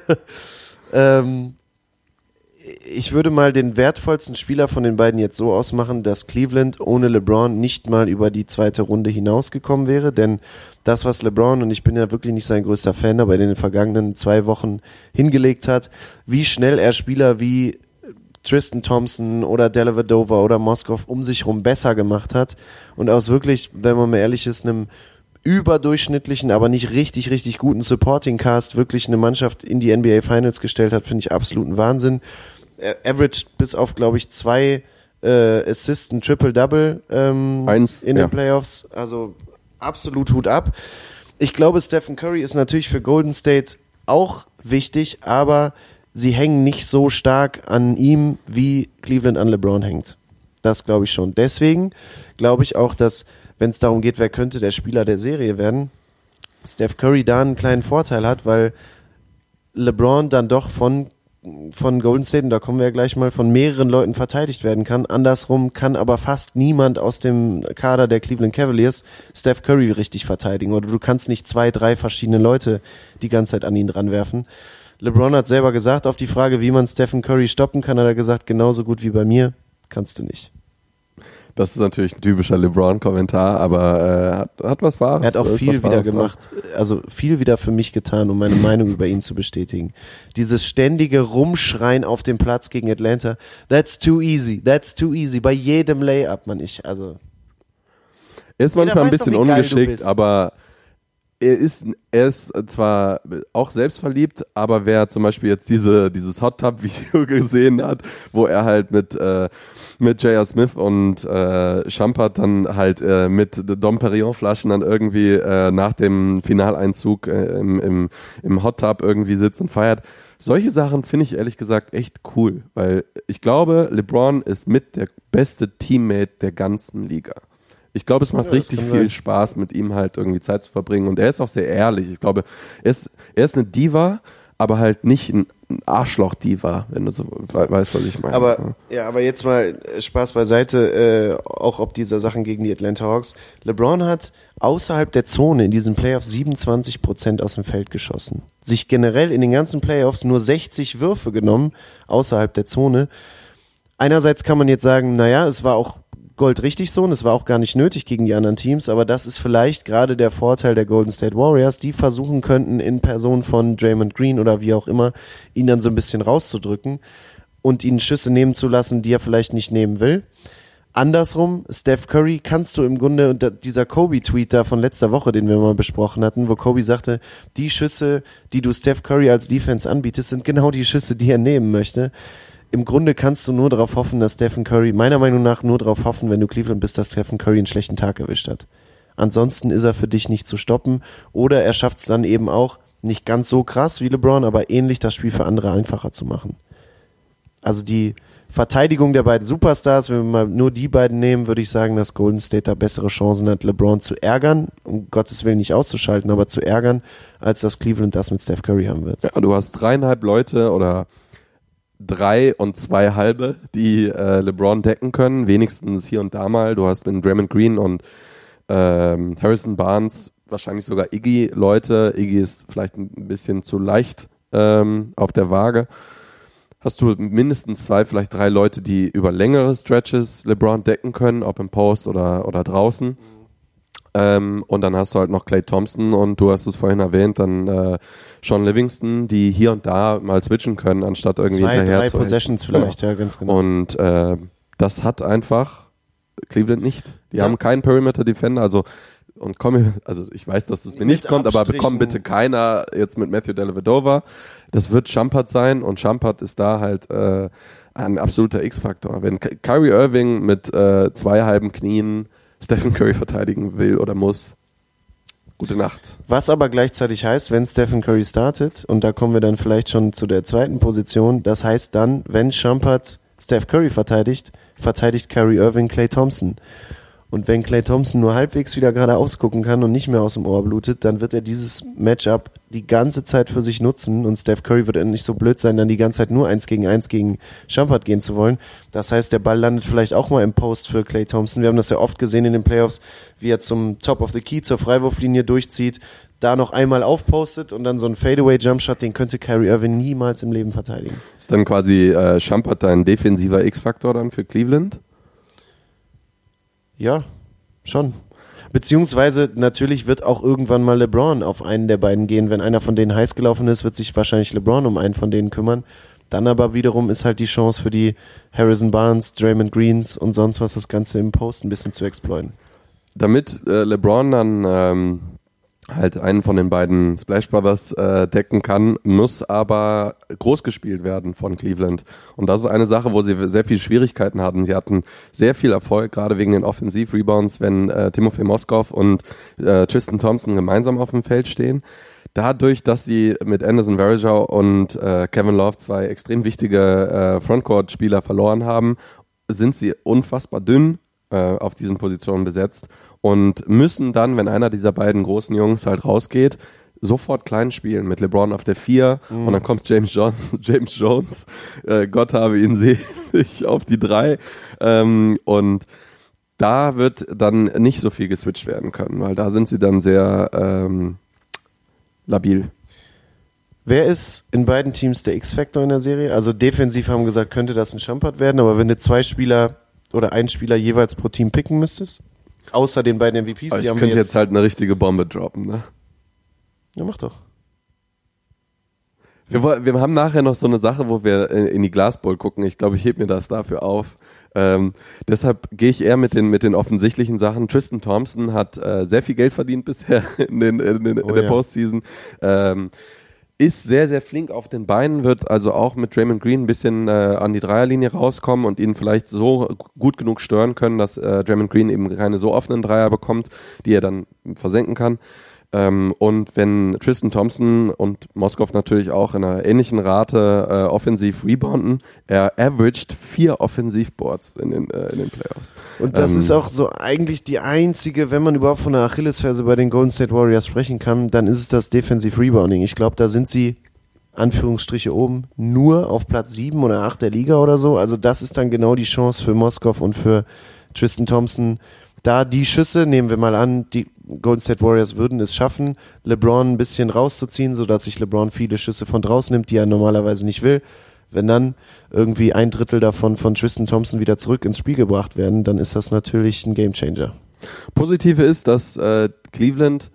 ähm, ich würde mal den wertvollsten Spieler von den beiden jetzt so ausmachen, dass Cleveland ohne LeBron nicht mal über die zweite Runde hinausgekommen wäre, denn das, was LeBron, und ich bin ja wirklich nicht sein größter Fan, aber in den vergangenen zwei Wochen hingelegt hat, wie schnell er Spieler wie Tristan Thompson oder Dellavedova oder Moskov um sich rum besser gemacht hat und aus wirklich, wenn man mal ehrlich ist, einem überdurchschnittlichen, aber nicht richtig, richtig guten Supporting Cast wirklich eine Mannschaft in die N B A Finals gestellt hat, finde ich absoluten Wahnsinn. Er averaged bis auf, glaube ich, zwei äh, Assists, ein Triple-Double ähm,
Eins,
in
ja.
den Playoffs. Also absolut Hut ab. Ich glaube, Stephen Curry ist natürlich für Golden State auch wichtig, aber sie hängen nicht so stark an ihm, wie Cleveland an LeBron hängt. Das glaube ich schon. Deswegen glaube ich auch, dass, wenn es darum geht, wer könnte der Spieler der Serie werden, Steph Curry da einen kleinen Vorteil hat, weil LeBron dann doch von von Golden State, und da kommen wir ja gleich mal, von mehreren Leuten verteidigt werden kann. Andersrum kann aber fast niemand aus dem Kader der Cleveland Cavaliers Steph Curry richtig verteidigen. Oder du kannst nicht zwei, drei verschiedene Leute die ganze Zeit an ihn dranwerfen. LeBron hat selber gesagt, auf die Frage, wie man Stephen Curry stoppen kann, hat er gesagt, genauso gut wie bei mir, kannst du nicht.
Das ist natürlich ein typischer LeBron-Kommentar, aber äh, hat, hat was Wahres.
Er hat auch
ist
viel
was
wieder
Wahres
gemacht, also viel wieder für mich getan, um meine Meinung über ihn zu bestätigen. Dieses ständige Rumschreien auf dem Platz gegen Atlanta, that's too easy, that's too easy, bei jedem Layup, man, ich, also.
Er ist manchmal ein
weiß doch,
bisschen
wie geil du
ungeschickt,
bist.
aber er ist, er ist zwar auch selbstverliebt, aber wer zum Beispiel jetzt diese, dieses Hot Tub Video gesehen hat, wo er halt mit, äh, mit J R. Smith und äh, Champert dann halt äh, mit Dom Perignon Flaschen dann irgendwie äh, nach dem Finaleinzug äh, im, im, im Hot Tub irgendwie sitzt und feiert. Solche Sachen finde ich ehrlich gesagt echt cool, weil ich glaube, LeBron ist mit der beste Teammate der ganzen Liga. Ich glaube, es macht
Ja,
richtig viel Spaß, mit ihm halt irgendwie Zeit zu verbringen. Und er ist auch sehr ehrlich. Ich glaube, er ist, er ist eine Diva, aber halt nicht ein Arschloch-Diva, wenn du so we- weißt, was ich meine.
Aber, ja, aber jetzt mal Spaß beiseite, äh, auch ob dieser Sachen gegen die Atlanta Hawks. LeBron hat außerhalb der Zone in diesen Playoffs siebenundzwanzig Prozent aus dem Feld geschossen. Sich generell in den ganzen Playoffs nur sechzig Würfe genommen, außerhalb der Zone. Einerseits kann man jetzt sagen, naja, es war auch goldrichtig so und es war auch gar nicht nötig gegen die anderen Teams, aber das ist vielleicht gerade der Vorteil der Golden State Warriors, die versuchen könnten in Person von Draymond Green oder wie auch immer, ihn dann so ein bisschen rauszudrücken und ihn Schüsse nehmen zu lassen, die er vielleicht nicht nehmen will. Andersrum, Steph Curry kannst du im Grunde, und dieser Kobe-Tweet da von letzter Woche, den wir mal besprochen hatten, wo Kobe sagte, die Schüsse, die du Steph Curry als Defense anbietest, sind genau die Schüsse, die er nehmen möchte. Im Grunde kannst du nur darauf hoffen, dass Stephen Curry, meiner Meinung nach nur darauf hoffen, wenn du Cleveland bist, dass Stephen Curry einen schlechten Tag erwischt hat. Ansonsten ist er für dich nicht zu stoppen oder er schafft es dann eben auch, nicht ganz so krass wie LeBron, aber ähnlich das Spiel für andere einfacher zu machen. Also die Verteidigung der beiden Superstars, wenn wir mal nur die beiden nehmen, würde ich sagen, dass Golden State da bessere Chancen hat, LeBron zu ärgern, um Gottes Willen nicht auszuschalten, aber zu ärgern, als dass Cleveland das mit Steph Curry haben wird.
Ja, du hast dreieinhalb Leute oder drei und zwei halbe, die äh, LeBron decken können, wenigstens hier und da mal. Du hast in Draymond Green und ähm, Harrison Barnes wahrscheinlich sogar Iggy-Leute. Iggy ist vielleicht ein bisschen zu leicht ähm, auf der Waage. Hast du mindestens zwei, vielleicht drei Leute, die über längere Stretches LeBron decken können, ob im Post oder, oder draußen. Ähm, und dann hast du halt noch Klay Thompson und du hast es vorhin erwähnt, dann äh, Sean Livingston, die hier und da mal switchen können, anstatt irgendwie
Zwei,
hinterher
drei
zu
Possessions vielleicht, ja, ganz genau.
Und äh, das hat einfach Cleveland nicht. Die
So.
haben keinen Perimeter-Defender, also und komm, also ich weiß, dass es mir
Mit
nicht kommt, aber
Abstrichen.
bekommt bitte keiner jetzt mit Matthew Dellavedova. Das wird Champert sein und Champert ist da halt äh, ein absoluter X-Faktor. Wenn Ky- Kyrie Irving mit äh, zwei halben Knien Stephen Curry verteidigen will oder muss, gute Nacht.
Was aber gleichzeitig heißt, wenn Stephen Curry startet, und da kommen wir dann vielleicht schon zu der zweiten Position, das heißt dann, wenn Champert Steph Curry verteidigt, verteidigt Kyrie Irving Klay Thompson. Und wenn Klay Thompson nur halbwegs wieder geradeaus gucken kann und nicht mehr aus dem Ohr blutet, dann wird er dieses Matchup die ganze Zeit für sich nutzen und Steph Curry wird nicht so blöd sein, dann die ganze Zeit nur eins gegen eins gegen Shumpert gehen zu wollen. Das heißt, der Ball landet vielleicht auch mal im Post für Klay Thompson. Wir haben das ja oft gesehen in den Playoffs, wie er zum Top of the Key, zur Freiwurflinie durchzieht, da noch einmal aufpostet und dann so ein Fadeaway-Jumpshot, den könnte Kyrie Irving niemals im Leben verteidigen.
Ist dann quasi äh, Shumpert ein defensiver X-Faktor dann für Cleveland?
Ja, schon. Beziehungsweise natürlich wird auch irgendwann mal LeBron auf einen der beiden gehen. Wenn einer von denen heiß gelaufen ist, wird sich wahrscheinlich LeBron um einen von denen kümmern. Dann aber wiederum ist halt die Chance für die Harrison Barnes, Draymond Greens und sonst was, das Ganze im Post ein bisschen zu exploiten.
Damit äh, LeBron dann ähm, halt einen von den beiden Splash Brothers äh, decken kann, muss aber groß gespielt werden von Cleveland. Und das ist eine Sache, wo sie sehr viele Schwierigkeiten hatten. Sie hatten sehr viel Erfolg, gerade wegen den Offensiv-Rebounds, wenn äh, Timofey Moskow und äh, Tristan Thompson gemeinsam auf dem Feld stehen. Dadurch, dass sie mit Anderson Varejao und äh, Kevin Love zwei extrem wichtige äh, Frontcourt-Spieler verloren haben, sind sie unfassbar dünn äh, auf diesen Positionen besetzt und müssen dann, wenn einer dieser beiden großen Jungs halt rausgeht, sofort klein spielen mit LeBron auf der vier mhm. und dann kommt James Jones, James Jones, äh, Gott habe ihn selig, auf die drei ähm, und da wird dann nicht so viel geswitcht werden können, weil da sind sie dann sehr ähm, labil.
Wer ist in beiden Teams der X-Factor in der Serie? Also defensiv haben gesagt, könnte das ein Shumpert werden, aber wenn du zwei Spieler oder einen Spieler jeweils pro Team picken müsstest, außer den beiden M V Ps,
aber
die
ich
haben
könnte
wir jetzt,
jetzt halt eine richtige Bombe droppen, ne?
Ja, mach doch.
Wir, wir haben nachher noch so eine Sache, wo wir in die Glasbowl gucken. Ich glaube, ich heb mir das dafür auf. Ähm, deshalb gehe ich eher mit den, mit den offensichtlichen Sachen. Tristan Thompson hat äh, sehr viel Geld verdient bisher in, den, in, den,
oh,
in der
ja.
Postseason. Ähm, ist sehr, sehr flink auf den Beinen, wird also auch mit Draymond Green ein bisschen äh, an die Dreierlinie rauskommen und ihn vielleicht so gut genug stören können, dass äh, Draymond Green eben keine so offenen Dreier bekommt, die er dann versenken kann. Ähm, und wenn Tristan Thompson und Moskow natürlich auch in einer ähnlichen Rate äh, offensiv rebounden, er averaged vier Offensivboards in den, äh, in den Playoffs.
Und das
ähm,
ist auch so eigentlich die einzige, wenn man überhaupt von einer Achillesferse bei den Golden State Warriors sprechen kann, dann ist es das Defensive Rebounding. Ich glaube, da sind sie, Anführungsstriche oben, nur auf Platz sieben oder acht der Liga oder so. Also das ist dann genau die Chance für Moskow und für Tristan Thompson. Da die Schüsse, nehmen wir mal an, die Golden State Warriors würden es schaffen, LeBron ein bisschen rauszuziehen, sodass sich LeBron viele Schüsse von draußen nimmt, die er normalerweise nicht will. Wenn dann irgendwie ein Drittel davon von Tristan Thompson wieder zurück ins Spiel gebracht werden, dann ist das natürlich ein Gamechanger.
Positive ist, dass äh, Cleveland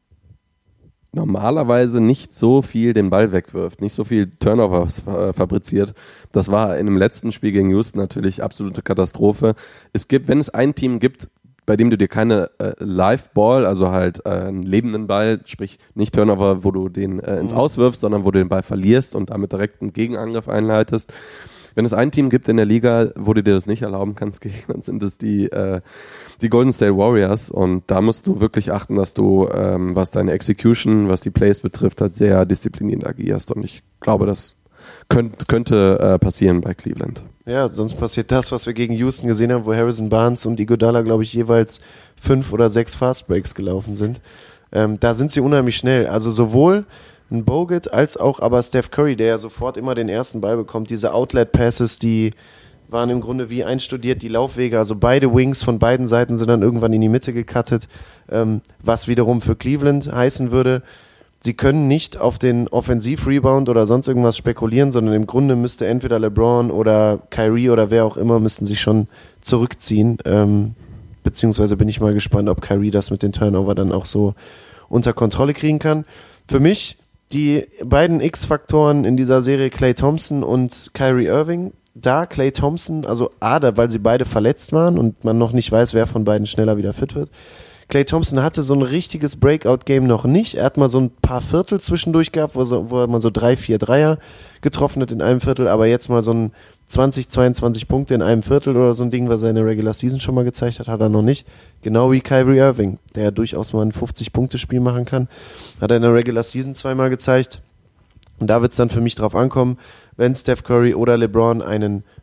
normalerweise nicht so viel den Ball wegwirft, nicht so viel Turnovers äh, fabriziert. Das war in dem letzten Spiel gegen Houston natürlich absolute Katastrophe. Es gibt, wenn es ein Team gibt, bei dem du dir keine äh, Live-Ball, also halt äh, einen lebenden Ball, sprich nicht Turnover, wo du den äh, ins Auswirfst, sondern wo du den Ball verlierst und damit direkt einen Gegenangriff einleitest. Wenn es ein Team gibt in der Liga, wo du dir das nicht erlauben kannst, dann sind es die, äh, die Golden State Warriors und da musst du wirklich achten, dass du, ähm, was deine Execution, was die Plays betrifft, halt sehr diszipliniert agierst und ich glaube, das könnt, könnte äh, passieren bei Cleveland.
Ja, sonst passiert das, was wir gegen Houston gesehen haben, wo Harrison Barnes und Iguodala, glaube ich, jeweils fünf oder sechs Fastbreaks gelaufen sind. Ähm, da sind sie unheimlich schnell. Also sowohl ein Bogut als auch aber Steph Curry, der ja sofort immer den ersten Ball bekommt. Diese Outlet-Passes, die waren im Grunde wie einstudiert, die Laufwege. Also beide Wings von beiden Seiten sind dann irgendwann in die Mitte gecuttet, ähm, was wiederum für Cleveland heißen würde, sie können nicht auf den Offensiv-Rebound oder sonst irgendwas spekulieren, sondern im Grunde müsste entweder LeBron oder Kyrie oder wer auch immer, müssten sich schon zurückziehen. Ähm, beziehungsweise bin ich mal gespannt, ob Kyrie das mit den Turnover dann auch so unter Kontrolle kriegen kann. Für mich die beiden X-Faktoren in dieser Serie Klay Thompson und Kyrie Irving. Da Klay Thompson, also A, da, weil sie beide verletzt waren und man noch nicht weiß, wer von beiden schneller wieder fit wird. Klay Thompson hatte so ein richtiges Breakout-Game noch nicht. Er hat mal so ein paar Viertel zwischendurch gehabt, wo, so, wo er mal so drei, vier Dreier getroffen hat in einem Viertel, aber jetzt mal so ein zwanzig, zweiundzwanzig Punkte in einem Viertel oder so ein Ding, was er in der Regular Season schon mal gezeigt hat, hat er noch nicht. Genau wie Kyrie Irving, der ja durchaus mal ein fünfzig-Punkte-Spiel machen kann. Hat er in der Regular Season zweimal gezeigt. Und da wird es dann für mich drauf ankommen, wenn Steph Curry oder LeBron einen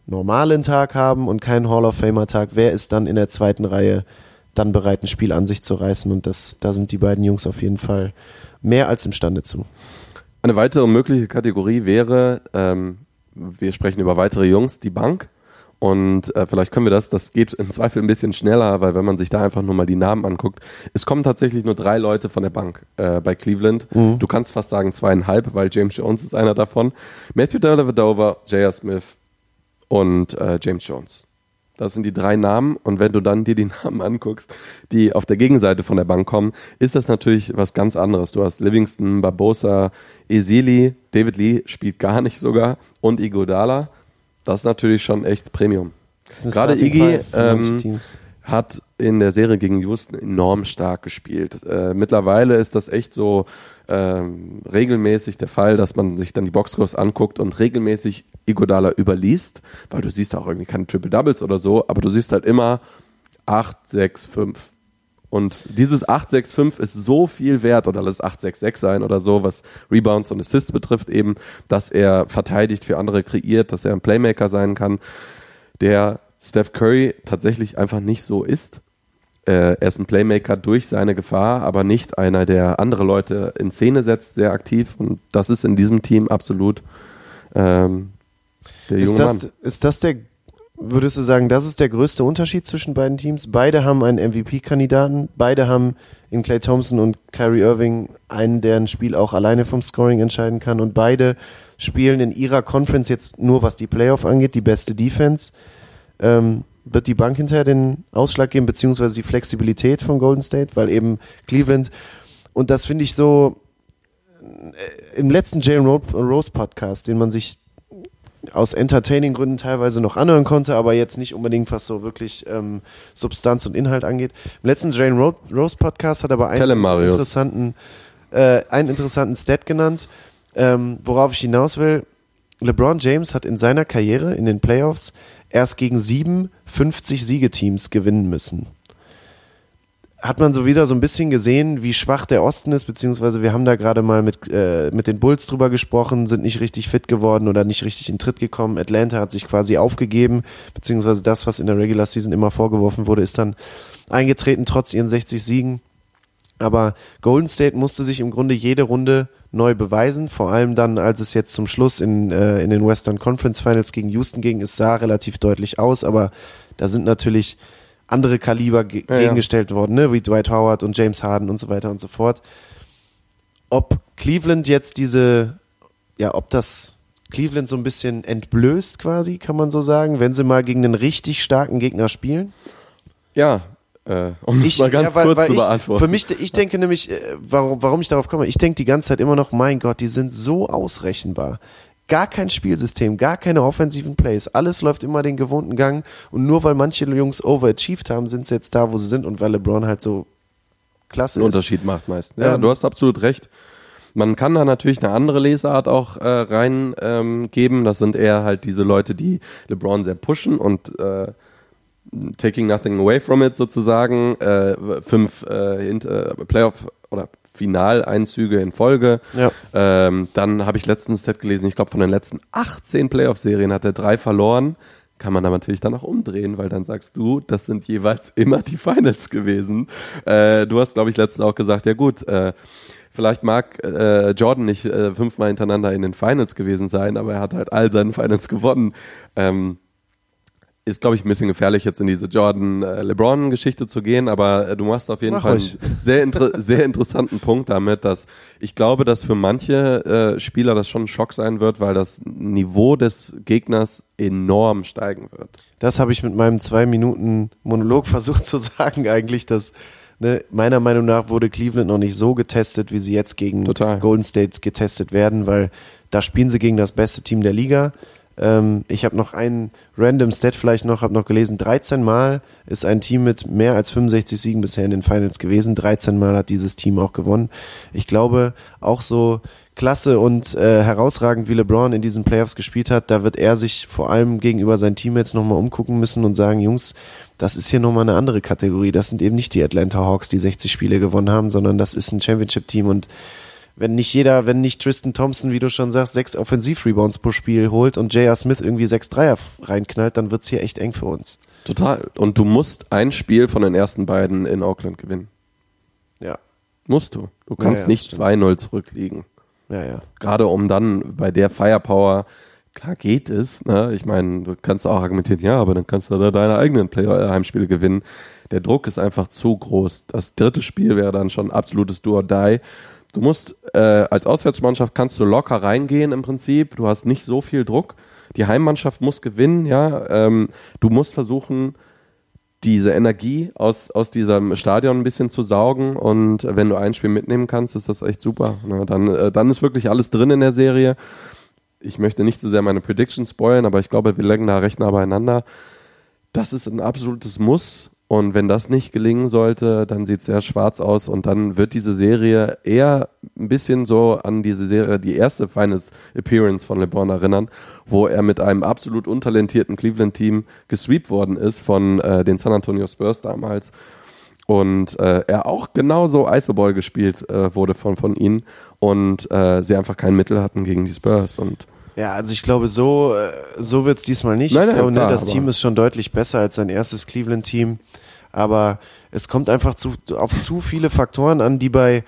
normalen Tag haben und keinen Hall of Famer Tag, wer ist dann in der zweiten Reihe dann bereit, ein Spiel an sich zu reißen, und das, da sind die beiden Jungs auf jeden Fall mehr als imstande zu.
Eine weitere mögliche Kategorie wäre, ähm, wir sprechen über weitere Jungs, die Bank. Und äh, vielleicht können wir das, das geht im Zweifel ein bisschen schneller, weil wenn man sich da einfach nur mal die Namen anguckt, es kommen tatsächlich nur drei Leute von der Bank äh, bei Cleveland. Mhm. Du kannst fast sagen zweieinhalb, weil James Jones ist einer davon. Matthew Dellavedova, J R. Smith und äh, James Jones. Das sind die drei Namen, und wenn du dann dir die Namen anguckst, die auf der Gegenseite von der Bank kommen, ist das natürlich was ganz anderes. Du hast Livingston, Barbosa, Ezeli, David Lee spielt gar nicht sogar und Iguodala. Das ist natürlich schon echt Premium. Gerade Iggy ähm, hat in der Serie gegen Houston enorm stark gespielt. Äh, mittlerweile ist das echt so ähm, regelmäßig der Fall, dass man sich dann die Boxscores anguckt und regelmäßig Iguodala überliest, weil du siehst auch irgendwie keine Triple-Doubles oder so, aber du siehst halt immer acht, sechs, fünf. Und dieses acht sechs fünf ist so viel wert, oder lass es acht sechs sechs sein oder so, was Rebounds und Assists betrifft eben, dass er verteidigt, für andere kreiert, dass er ein Playmaker sein kann, der Steph Curry tatsächlich einfach nicht so ist. Äh, er ist ein Playmaker durch seine Gefahr, aber nicht einer, der andere Leute in Szene setzt, sehr aktiv, und das ist in diesem Team absolut ähm, der junge
ist das,
Mann.
Ist das der Würdest du sagen, das ist der größte Unterschied zwischen beiden Teams? Beide haben einen M V P-Kandidaten, beide haben in Klay Thompson und Kyrie Irving einen, der ein Spiel auch alleine vom Scoring entscheiden kann, und beide spielen in ihrer Conference jetzt nur, was die Playoff angeht, die beste Defense. Ähm, wird die Bank hinterher den Ausschlag geben, beziehungsweise die Flexibilität von Golden State, weil eben Cleveland, und das finde ich so, äh, im letzten Jalen Rose Podcast, den man sich aus Entertaining-Gründen teilweise noch anhören konnte, aber jetzt nicht unbedingt, was so wirklich ähm, Substanz und Inhalt angeht. Im letzten Jalen Rose Podcast hat aber einen interessanten, äh, einen interessanten Stat genannt, ähm, worauf ich hinaus will. LeBron James hat in seiner Karriere in den Playoffs erst gegen sieben fünfzig-Siegeteams gewinnen müssen. Hat man so wieder so ein bisschen gesehen, wie schwach der Osten ist, beziehungsweise wir haben da gerade mal mit, äh, mit den Bulls drüber gesprochen, sind nicht richtig fit geworden oder nicht richtig in Tritt gekommen. Atlanta hat sich quasi aufgegeben, beziehungsweise das, was in der Regular Season immer vorgeworfen wurde, ist dann eingetreten, trotz ihren sechzig Siegen. Aber Golden State musste sich im Grunde jede Runde neu beweisen, vor allem dann, als es jetzt zum Schluss in, äh, in den Western Conference Finals gegen Houston ging. Es sah relativ deutlich aus, aber da sind natürlich andere Kaliber ge- ja, gegengestellt ja. worden, ne? Wie Dwight Howard und James Harden und so weiter und so fort. Ob Cleveland jetzt diese, ja, ob das Cleveland so ein bisschen entblößt quasi, kann man so sagen, wenn sie mal gegen einen richtig starken Gegner spielen?
Ja, äh, um
ich,
es mal ganz
ja, weil,
kurz
weil
zu
ich,
beantworten.
Für mich, ich denke nämlich, äh, warum, warum ich darauf komme, ich denke die ganze Zeit immer noch, mein Gott, die sind so ausrechenbar. Gar kein Spielsystem, gar keine offensiven Plays. Alles läuft immer den gewohnten Gang. Und nur weil manche Jungs overachieved haben, sind sie jetzt da, wo sie sind. Und weil LeBron halt so klasse
einen
ist.
Unterschied macht meistens. Ja,
ähm,
du hast absolut recht. Man kann da natürlich eine andere Lesart auch äh, rein ähm, geben. Das sind eher halt diese Leute, die LeBron sehr pushen und äh, taking nothing away from it sozusagen. Äh, fünf äh, Inter- Playoff- oder Finaleinzüge in Folge.
Ja.
Ähm, dann habe ich letztens Stat gelesen, ich glaube von den letzten achtzehn Playoff-Serien hat er drei verloren. Kann man da natürlich dann auch umdrehen, weil dann sagst du, das sind jeweils immer die Finals gewesen. Äh, du hast, glaube ich, letztens auch gesagt, ja gut, äh, vielleicht mag äh, Jordan nicht äh, fünfmal hintereinander in den Finals gewesen sein, aber er hat halt all seine Finals gewonnen. Ähm, Ist, glaube ich, ein bisschen gefährlich, jetzt in diese Jordan-LeBron-Geschichte zu gehen, aber äh, du machst auf jeden
Mach
Fall
euch.
einen sehr, inter- sehr interessanten Punkt damit, dass ich glaube, dass für manche äh, Spieler das schon ein Schock sein wird, weil das Niveau des Gegners enorm steigen wird.
Das habe ich mit meinem zwei Minuten Monolog versucht zu sagen eigentlich, dass ne, meiner Meinung nach wurde Cleveland noch nicht so getestet, wie sie jetzt gegen
Total.
Golden State getestet werden, weil da spielen sie gegen das beste Team der Liga. Ähm, ich habe noch einen random Stat vielleicht noch, habe noch gelesen, dreizehn Mal ist ein Team mit mehr als fünfundsechzig Siegen bisher in den Finals gewesen, dreizehn Mal hat dieses Team auch gewonnen. Ich glaube, auch so klasse und äh, herausragend wie LeBron in diesen Playoffs gespielt hat, da wird er sich vor allem gegenüber seinen Teammates nochmal umgucken müssen und sagen, Jungs, das ist hier nochmal eine andere Kategorie, das sind eben nicht die Atlanta Hawks, die sechzig Spiele gewonnen haben, sondern das ist ein Championship-Team und wenn nicht jeder, wenn nicht Tristan Thompson, wie du schon sagst, sechs Offensiv-Rebounds pro Spiel holt und J R. Smith irgendwie sechs Dreier reinknallt, dann wird's hier echt eng für uns.
Total. Und du musst ein Spiel von den ersten beiden in Oakland gewinnen.
Ja.
Musst du. Du kannst
ja, ja,
nicht
stimmt.
zwei null zurückliegen.
Ja, ja.
Gerade um dann bei der Firepower, klar geht es, ne? Ich meine, du kannst auch argumentieren, ja, aber dann kannst du da deine eigenen Play- äh, Heimspiele gewinnen. Der Druck ist einfach zu groß. Das dritte Spiel wäre dann schon absolutes Do or Die. Du musst, äh, als Auswärtsmannschaft kannst du locker reingehen im Prinzip. Du hast nicht so viel Druck. Die Heimmannschaft muss gewinnen, ja. Ähm, du musst versuchen, diese Energie aus, aus diesem Stadion ein bisschen zu saugen, und wenn du ein Spiel mitnehmen kannst, ist das echt super. Ne? Dann, äh, dann ist wirklich alles drin in der Serie. Ich möchte nicht zu sehr meine Predictions spoilern, aber ich glaube, wir legen da recht nah beieinander. Das ist ein absolutes Muss, und wenn das nicht gelingen sollte, dann sieht es sehr schwarz aus, und dann wird diese Serie eher ein bisschen so an diese Serie, die erste Finals Appearance von LeBron erinnern, wo er mit einem absolut untalentierten Cleveland-Team gesweept worden ist von äh, den San Antonio Spurs damals, und äh, er auch genauso Isoball gespielt äh, wurde von, von ihnen, und äh, sie einfach kein Mittel hatten gegen die Spurs. Und
Ja, also ich glaube, so, äh, so wird's diesmal nicht.
Nein,
ich
nein,
glaube,
klar,
ne, das
aber-
Team ist schon deutlich besser als sein erstes Cleveland-Team. Aber es kommt einfach zu, auf zu viele Faktoren an, die bei,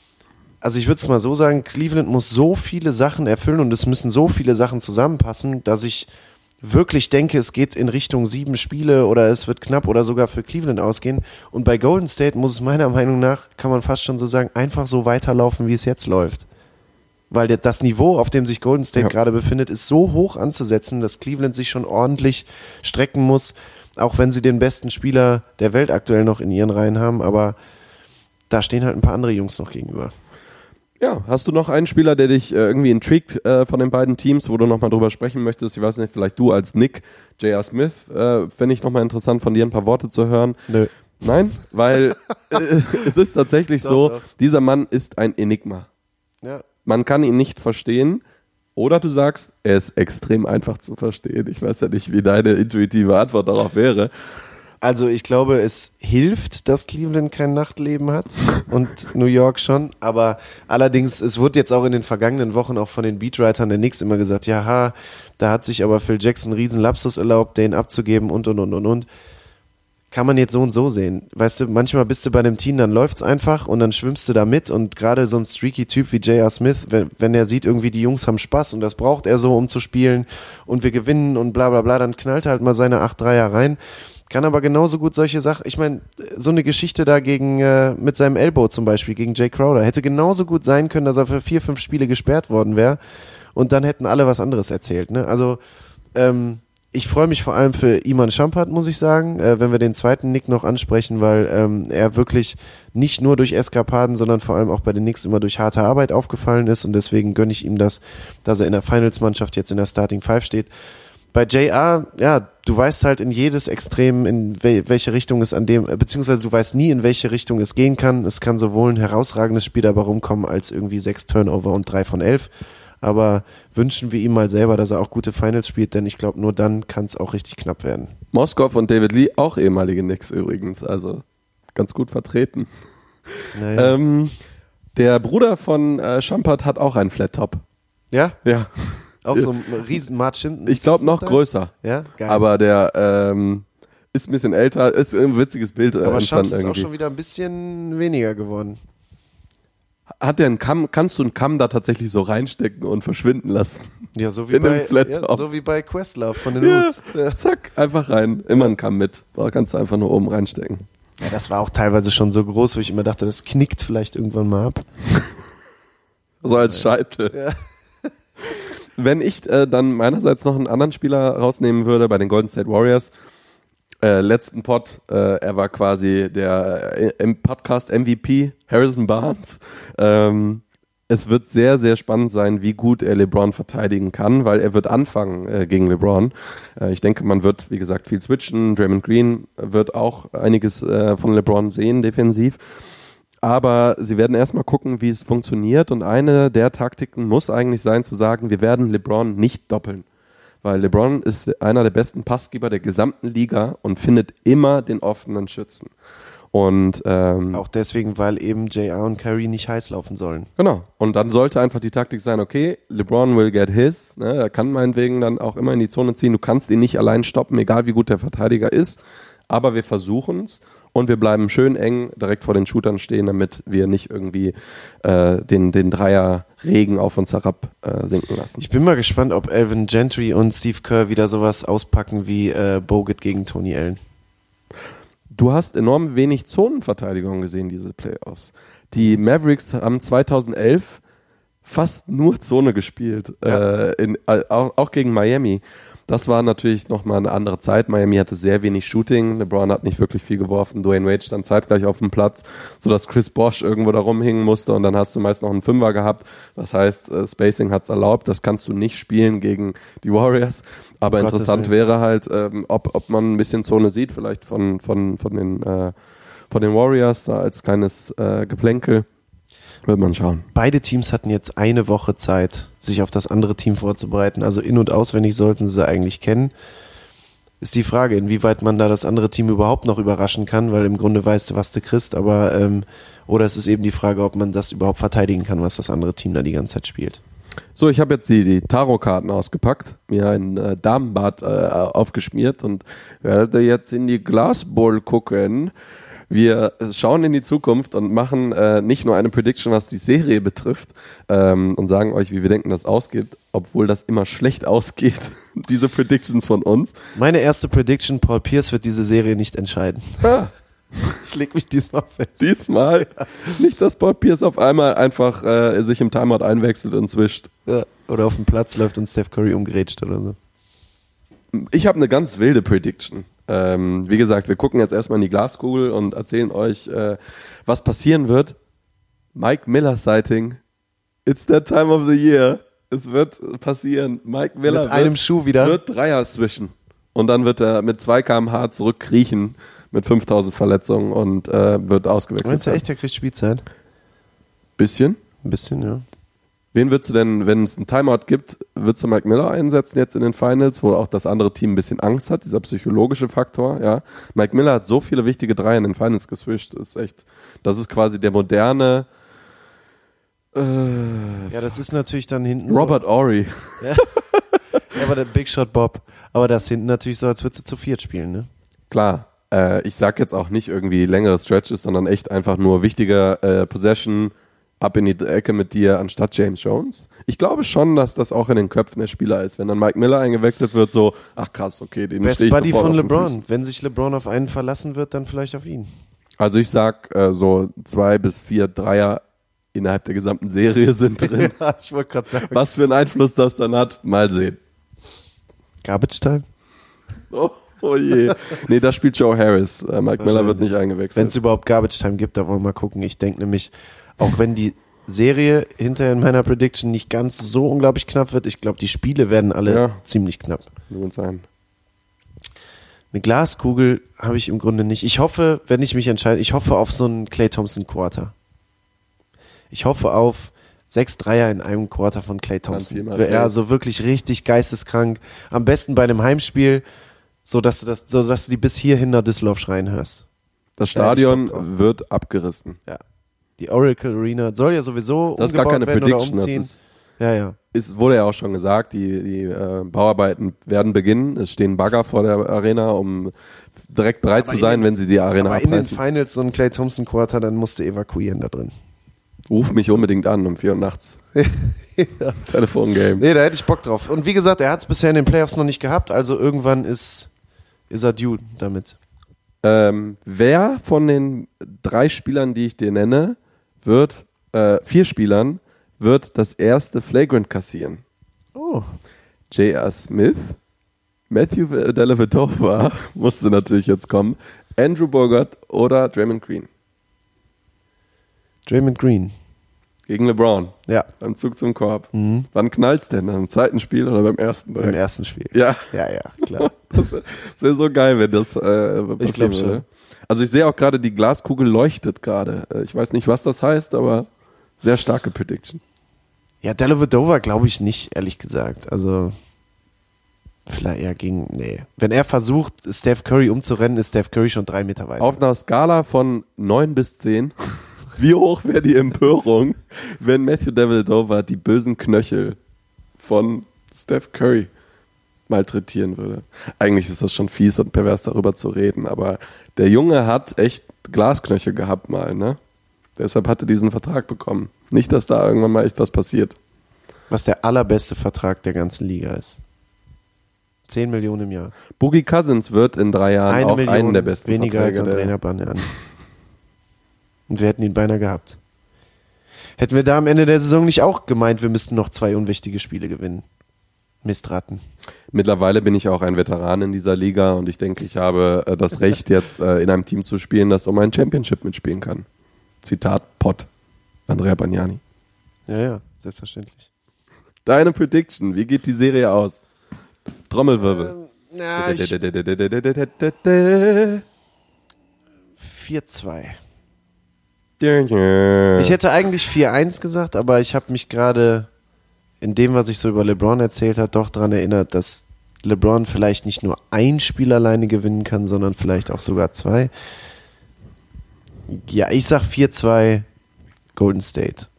also ich würde es mal so sagen, Cleveland muss so viele Sachen erfüllen und es müssen so viele Sachen zusammenpassen, dass ich wirklich denke, es geht in Richtung sieben Spiele oder es wird knapp oder sogar für Cleveland ausgehen. Und bei Golden State muss es meiner Meinung nach, kann man fast schon so sagen, einfach so weiterlaufen, wie es jetzt läuft. Weil der, das Niveau, auf dem sich Golden State
Ja.
gerade befindet, ist so hoch anzusetzen, dass Cleveland sich schon ordentlich strecken muss, auch wenn sie den besten Spieler der Welt aktuell noch in ihren Reihen haben, aber da stehen halt ein paar andere Jungs noch gegenüber.
ja, hast du noch einen Spieler, der dich äh, irgendwie intrigued äh, von den beiden Teams, wo du nochmal drüber sprechen möchtest? Ich weiß nicht, vielleicht du als Nick, J R. Smith, äh, fände ich nochmal interessant, von dir ein paar Worte zu hören.
Nö.
Nein, weil äh, es ist tatsächlich
Doch,
so,
doch.
dieser Mann ist ein Enigma.
Ja.
Man kann ihn nicht verstehen, oder du sagst, er ist extrem einfach zu verstehen. Ich weiß ja nicht, wie deine intuitive Antwort darauf wäre.
Also ich glaube, es hilft, dass Cleveland kein Nachtleben hat und New York schon, aber allerdings, es wurde jetzt auch in den vergangenen Wochen auch von den Beatwritern der Knicks immer gesagt, ja, ha, da hat sich aber Phil Jackson einen riesen Lapsus erlaubt, den abzugeben und und und und und. Kann man jetzt so und so sehen. Weißt du, manchmal bist du bei einem Team, dann läuft's einfach und dann schwimmst du da mit, und gerade so ein streaky Typ wie J R. Smith, wenn, wenn er sieht, irgendwie die Jungs haben Spaß und das braucht er so, um zu spielen und wir gewinnen und bla bla bla, dann knallt er halt mal seine acht Dreier rein. Kann aber genauso gut solche Sachen, ich meine, so eine Geschichte da gegen, äh, mit seinem Elbow zum Beispiel, gegen Jay Crowder, hätte genauso gut sein können, dass er für vier, fünf Spiele gesperrt worden wäre, und dann hätten alle was anderes erzählt, ne? Also, ähm, ich freue mich vor allem für Iman Shumpert, muss ich sagen, äh, wenn wir den zweiten Nick noch ansprechen, weil ähm, er wirklich nicht nur durch Eskapaden, sondern vor allem auch bei den Knicks immer durch harte Arbeit aufgefallen ist, und deswegen gönne ich ihm das, dass er in der Finals-Mannschaft jetzt in der Starting Five steht. Bei J R, ja, du weißt halt in jedes Extrem, in wel- welche Richtung es an dem, beziehungsweise du weißt nie, in welche Richtung es gehen kann. Es kann sowohl ein herausragendes Spiel dabei rumkommen, als irgendwie sechs Turnover und drei von elf. Aber wünschen wir ihm mal selber, dass er auch gute Finals spielt, denn ich glaube, nur dann kann es auch richtig knapp werden.
Moskow und David Lee, auch ehemalige Knicks übrigens, also ganz gut vertreten.
Naja.
Ähm, der Bruder von äh, Shumpert hat auch einen Flat Top.
Ja?
Ja,
Auch so ein riesen Mark Shinton.
ich glaube noch größer.
Ja, geil.
Aber der ähm, ist ein bisschen älter, ist ein witziges Bild äh,
Aber
entstanden
Shams ist auch
irgendwie.
schon wieder ein bisschen weniger geworden.
Hat der einen Kamm, kannst du einen Kamm da tatsächlich so reinstecken und verschwinden lassen?
Ja, so wie
In einem
bei
Flat
ja,
Top.
so wie bei Questlove von den
Ja,
Roots. Ja.
zack, einfach rein. Immer einen Kamm mit. Da kannst du einfach nur oben reinstecken.
Ja, das war auch teilweise schon so groß, wo ich immer dachte, das knickt vielleicht irgendwann mal ab.
So als Scheitel.
Ja.
Wenn ich äh, dann meinerseits noch einen anderen Spieler rausnehmen würde bei den Golden State Warriors, äh, letzten Pod, äh, er war quasi der äh, im Podcast M V P, Harrison Barnes. Ähm, es wird sehr, sehr spannend sein, wie gut er LeBron verteidigen kann, weil er wird anfangen äh, gegen LeBron. Äh, ich denke, man wird, wie gesagt, viel switchen. Draymond Green wird auch einiges äh, von LeBron sehen, defensiv. Aber sie werden erstmal gucken, wie es funktioniert, und eine der Taktiken muss eigentlich sein, zu sagen, wir werden LeBron nicht doppeln. Weil LeBron ist einer der besten Passgeber der gesamten Liga und findet immer den offenen Schützen. Und ähm,
Auch deswegen, weil eben J R und Kyrie nicht heiß laufen sollen.
genau. Und dann sollte einfach die Taktik sein, okay, LeBron will get his, ne, er kann meinetwegen dann auch immer in die Zone ziehen, du kannst ihn nicht allein stoppen, egal wie gut der Verteidiger ist, aber wir versuchen es und wir bleiben schön eng direkt vor den Shootern stehen, damit wir nicht irgendwie äh, den, den Dreier-Regen auf uns herab äh, sinken lassen.
Ich bin mal gespannt, ob Alvin Gentry und Steve Kerr wieder sowas auspacken wie äh, Bogut gegen Tony Allen.
Du hast enorm wenig Zonenverteidigung gesehen, diese Playoffs. Die Mavericks haben zweitausendelf fast nur Zone gespielt,
Ja.
äh, in, äh, auch, auch gegen Miami. Das war natürlich nochmal eine andere Zeit. Miami hatte sehr wenig Shooting. LeBron hat nicht wirklich viel geworfen. Dwayne Wade stand zeitgleich auf dem Platz, sodass Chris Bosh irgendwo da rumhängen musste und dann hast du meist noch einen Fünfer gehabt. Das heißt, äh, Spacing hat's erlaubt. Das kannst du nicht spielen gegen die Warriors. Aber
Um Gottes
interessant
Willen.
wäre halt, ähm, ob, ob man ein bisschen Zone sieht, vielleicht von, von, von, den, äh, von den Warriors da als kleines äh, Geplänkel. Wird man schauen.
Beide Teams hatten jetzt eine Woche Zeit, sich auf das andere Team vorzubereiten. Also in- und auswendig sollten sie sie eigentlich kennen. Ist die Frage, inwieweit man da das andere Team überhaupt noch überraschen kann, weil im Grunde weißt du, was du kriegst, aber ähm, oder es ist eben die Frage, ob man das überhaupt verteidigen kann, was das andere Team da die ganze Zeit spielt.
So, ich habe jetzt die, die Tarotkarten ausgepackt, mir ein äh, Damenbad äh, aufgeschmiert und werde jetzt in die Glasbowl gucken. Wir schauen in die Zukunft und machen äh, nicht nur eine Prediction, was die Serie betrifft, ähm, und sagen euch, wie wir denken, das ausgeht, obwohl das immer schlecht ausgeht, diese Predictions von uns.
Meine erste Prediction, Paul Pierce wird diese Serie nicht entscheiden.
Ah,
Ich leg mich diesmal fest.
diesmal nicht, dass Paul Pierce auf einmal einfach äh, sich im Timeout einwechselt und swischt.
Ja. Oder auf dem Platz läuft und Steph Curry umgrätscht oder so.
Ich habe eine ganz wilde Prediction. Ähm, wie gesagt, wir gucken jetzt erstmal in die Glaskugel und erzählen euch, äh, was passieren wird. Mike Miller Sighting. It's that time of the year. Es wird passieren. Mike Miller
Mit einem
wird,
Schuh wieder.
wird Dreier swischen. Und dann wird er mit zwei Kilometer pro Stunde zurückkriechen mit fünftausend Verletzungen und äh, wird ausgewechselt.
Meinst du
werden.
echt, der kriegt Spielzeit?
Bisschen.
Ein bisschen, ja.
Wen würdest du denn, wenn es einen Timeout gibt, würdest du Mike Miller einsetzen jetzt in den Finals, wo auch das andere Team ein bisschen Angst hat, dieser psychologische Faktor, ja. Mike Miller hat so viele wichtige Dreier in den Finals geswischt, das ist echt, das ist quasi der moderne äh,
Ja, das ist natürlich dann hinten
Robert Ory.
so. Ja, aber der Big Shot Bob. Aber das hinten natürlich so, als würdest du zu viert spielen, ne?
Klar, äh, ich sag jetzt auch nicht irgendwie längere Stretches, sondern echt einfach nur wichtige äh, Possession, ab in die Ecke mit dir anstatt James Jones. Ich glaube schon, dass das auch in den Köpfen der Spieler ist. Wenn dann Mike Miller eingewechselt wird, so, ach krass, okay, den
Best
stehe ich
Buddy
sofort
von
auf den
LeBron.
Füßen.
Wenn sich LeBron auf einen verlassen wird, dann vielleicht auf ihn.
Also ich sag, äh, so zwei bis vier Dreier innerhalb der gesamten Serie sind drin.
Ja, ich wollte gerade sagen.
Was für einen Einfluss das dann hat, mal sehen.
Garbage Time?
Oh, oh je. Nee, da spielt Joe Harris. Äh, Mike Miller wird nicht eingewechselt.
Wenn es überhaupt Garbage Time gibt, da wollen wir mal gucken. Ich denke nämlich, auch wenn die Serie hinterher in meiner Prediction nicht ganz so unglaublich knapp wird, ich glaube, die Spiele werden alle
Ja.
ziemlich knapp.
Lohnt sein.
Eine Glaskugel habe ich im Grunde nicht. Ich hoffe, wenn ich mich entscheide, ich hoffe auf so einen Klay Thompson Quarter. Ich hoffe auf sechs Dreier in einem Quarter von Klay Thompson.
viermal
Ja,
Plays.
so wirklich richtig geisteskrank. Am besten bei einem Heimspiel, so dass du das, so dass du die bis hierhin nach Düsseldorf schreien hörst.
Das
Da hätte ich
Stadion
Bock drauf.
wird abgerissen.
Ja. Die Oracle Arena soll ja sowieso
Das ist gar
umgebaut
keine
werden oder
Prediction. Das
umziehen.
ist,
Ja, ja.
ist, wurde ja auch schon gesagt, die, die äh, Bauarbeiten werden beginnen. Es stehen Bagger vor der Arena, um direkt bereit
Aber
zu
in
sein,
den-
wenn sie die Arena
Aber in den
abreißen.
Finals so ein Klay Thompson Quarter, dann musst du evakuieren da drin.
Ruf mich unbedingt an um vier Uhr nachts.
Ja.
Telefongame.
Nee, da hätte ich Bock drauf. Und wie gesagt, er hat es bisher in den Playoffs noch nicht gehabt, also irgendwann ist, ist er due damit.
Ähm, wer von den drei Spielern, die ich dir nenne, wird, äh, vier Spielern, wird das erste Flagrant kassieren?
Oh.
J R. Smith, Matthew Dellavedova musste natürlich jetzt kommen, Andrew Bogut oder Draymond Green
Draymond Green.
gegen LeBron
Ja,
beim Zug zum Korb. Wann knallt's denn? Im zweiten Spiel oder beim ersten?
im ersten Spiel.
Ja,
Ja, ja, klar.
das wäre wär so geil, wenn das äh, passieren
Ich glaub
würde.
schon.
Also ich sehe auch gerade, die Glaskugel leuchtet gerade. Äh, Ich weiß nicht, was das heißt, aber sehr starke Prediction.
Ja, Dellavedova glaube ich nicht, ehrlich gesagt. Also, Vielleicht eher gegen, nee. Wenn er versucht, Steph Curry umzurennen, ist Steph Curry schon drei Meter weiter.
Auf einer Skala von neun bis zehn, wie hoch wäre die Empörung, wenn Matthew Dellavedova die bösen Knöchel von Steph Curry malträtieren würde? Eigentlich ist das schon fies und pervers, darüber zu reden, aber der Junge hat echt Glasknöchel gehabt mal, ne? Deshalb hat er diesen Vertrag bekommen. Nicht, dass da irgendwann mal echt was passiert.
Was der allerbeste Vertrag der ganzen Liga ist. zehn Millionen im Jahr.
Boogie Cousins wird in drei Jahren
Eine
auch
Million
einen der besten
weniger als
Verträge
Andrea Banyan. Und wir hätten ihn beinahe gehabt. Hätten wir da am Ende der Saison nicht auch gemeint, wir müssten noch zwei unwichtige Spiele gewinnen. Mistraten.
Mittlerweile bin ich auch ein Veteran in dieser Liga und ich denke, ich habe äh, das Recht, jetzt äh, in einem Team zu spielen, das um ein Championship mitspielen kann. Zitat Pott, Andrea Bagnani.
Ja, ja, selbstverständlich.
Deine Prediction, wie geht die Serie aus? Trommelwirbel.
Ähm, na, ich vier zwei. Ich hätte eigentlich vier eins gesagt, aber ich habe mich gerade in dem, was ich so über LeBron erzählt habe, doch daran erinnert, dass LeBron vielleicht nicht nur ein Spiel alleine gewinnen kann, sondern vielleicht auch sogar zwei. Ja, ich sag vier zwei Golden State.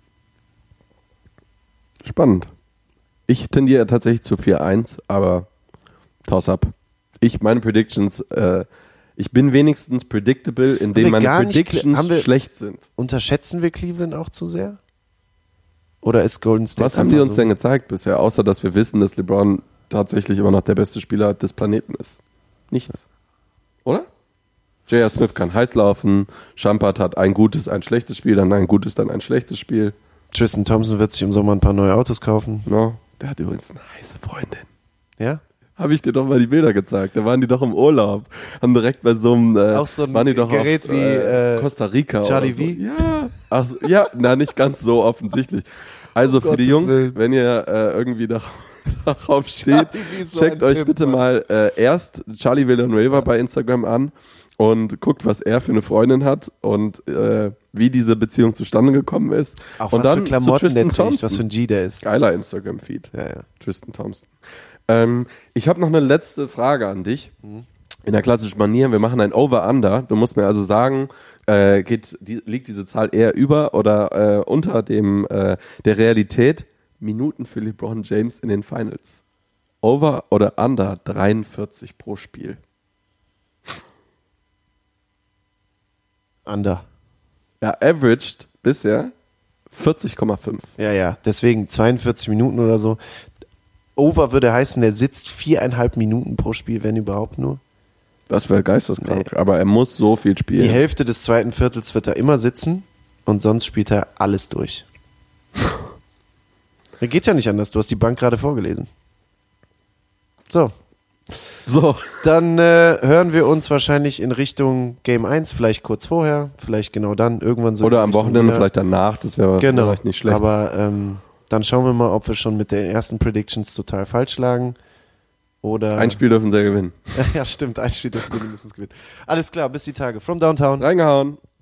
Spannend. Ich tendiere tatsächlich zu vier eins, aber Toss-up. Ich, meine Predictions, äh, ich bin wenigstens predictable, indem meine Predictions
nicht, wir,
schlecht sind.
Unterschätzen wir Cleveland auch zu sehr? Oder ist Golden State
Was haben die uns
so?
denn gezeigt bisher, außer dass wir wissen, dass LeBron tatsächlich immer noch der beste Spieler des Planeten ist? Nichts. Oder? J R. Smith kann heiß laufen, Shumpert hat ein gutes, ein schlechtes Spiel, dann ein gutes, dann ein schlechtes Spiel.
Tristan Thompson wird sich im Sommer ein paar neue Autos kaufen.
No, der hat übrigens eine heiße Freundin.
Ja?
Habe ich dir doch mal die Bilder gezeigt. Da waren die doch im Urlaub. Haben direkt bei so einem äh,
auch so ein
waren die doch
Gerät
auf,
wie
äh,
äh,
Costa Rica
Charlie
oder so.
V?
Ja. Ach, so, ja, na nicht ganz so offensichtlich. Also
Oh
für die
Gottes
Jungs,
Willen.
wenn ihr äh, irgendwie darauf, darauf steht,
Charlie V, so
checkt
ein
euch
Pimp,
bitte
Mann.
mal äh, erst Charlie Villanueva bei Instagram an und guckt, was er für eine Freundin hat und äh, wie diese Beziehung zustande gekommen ist.
Auch
und
was
dann
für Klamotten
zu Tristan
der trägt,
Thompson.
was für ein G der ist.
Geiler Instagram-Feed.
Ja, ja.
Tristan Thompson. Ähm, ich habe noch eine letzte Frage an dich.
Mhm.
In der klassischen Manier, wir machen ein Over-Under. Du musst mir also sagen, äh, geht, die, liegt diese Zahl eher über oder äh, unter dem äh, der Realität? Minuten für LeBron James in den Finals. Over oder Under dreiundvierzig pro Spiel?
Under.
Ja, averaged bisher vierzig Komma fünf.
Ja, ja. Deswegen zweiundvierzig Minuten oder so. Over würde heißen, der sitzt viereinhalb Minuten pro Spiel, wenn überhaupt nur.
Das wäre geisteskrank,
Nee.
aber er muss so viel spielen.
Die Hälfte des zweiten Viertels wird er immer sitzen und sonst spielt er alles durch. Der geht ja nicht anders, du hast die Bank gerade vorgelesen. So,
So,
dann äh, hören wir uns wahrscheinlich in Richtung Game eins, vielleicht kurz vorher, vielleicht genau dann, irgendwann so.
oder
in
am
Richtung
Wochenende,
wieder.
vielleicht danach, das wäre
Genau,
vielleicht nicht schlecht.
aber ähm, dann schauen wir mal, ob wir schon mit den ersten Predictions total falsch lagen. Oder
Ein Spiel dürfen sie ja gewinnen.
ja, stimmt, ein Spiel dürfen sie mindestens gewinnen. Alles klar, bis die Tage. From Downtown.
Reingehauen.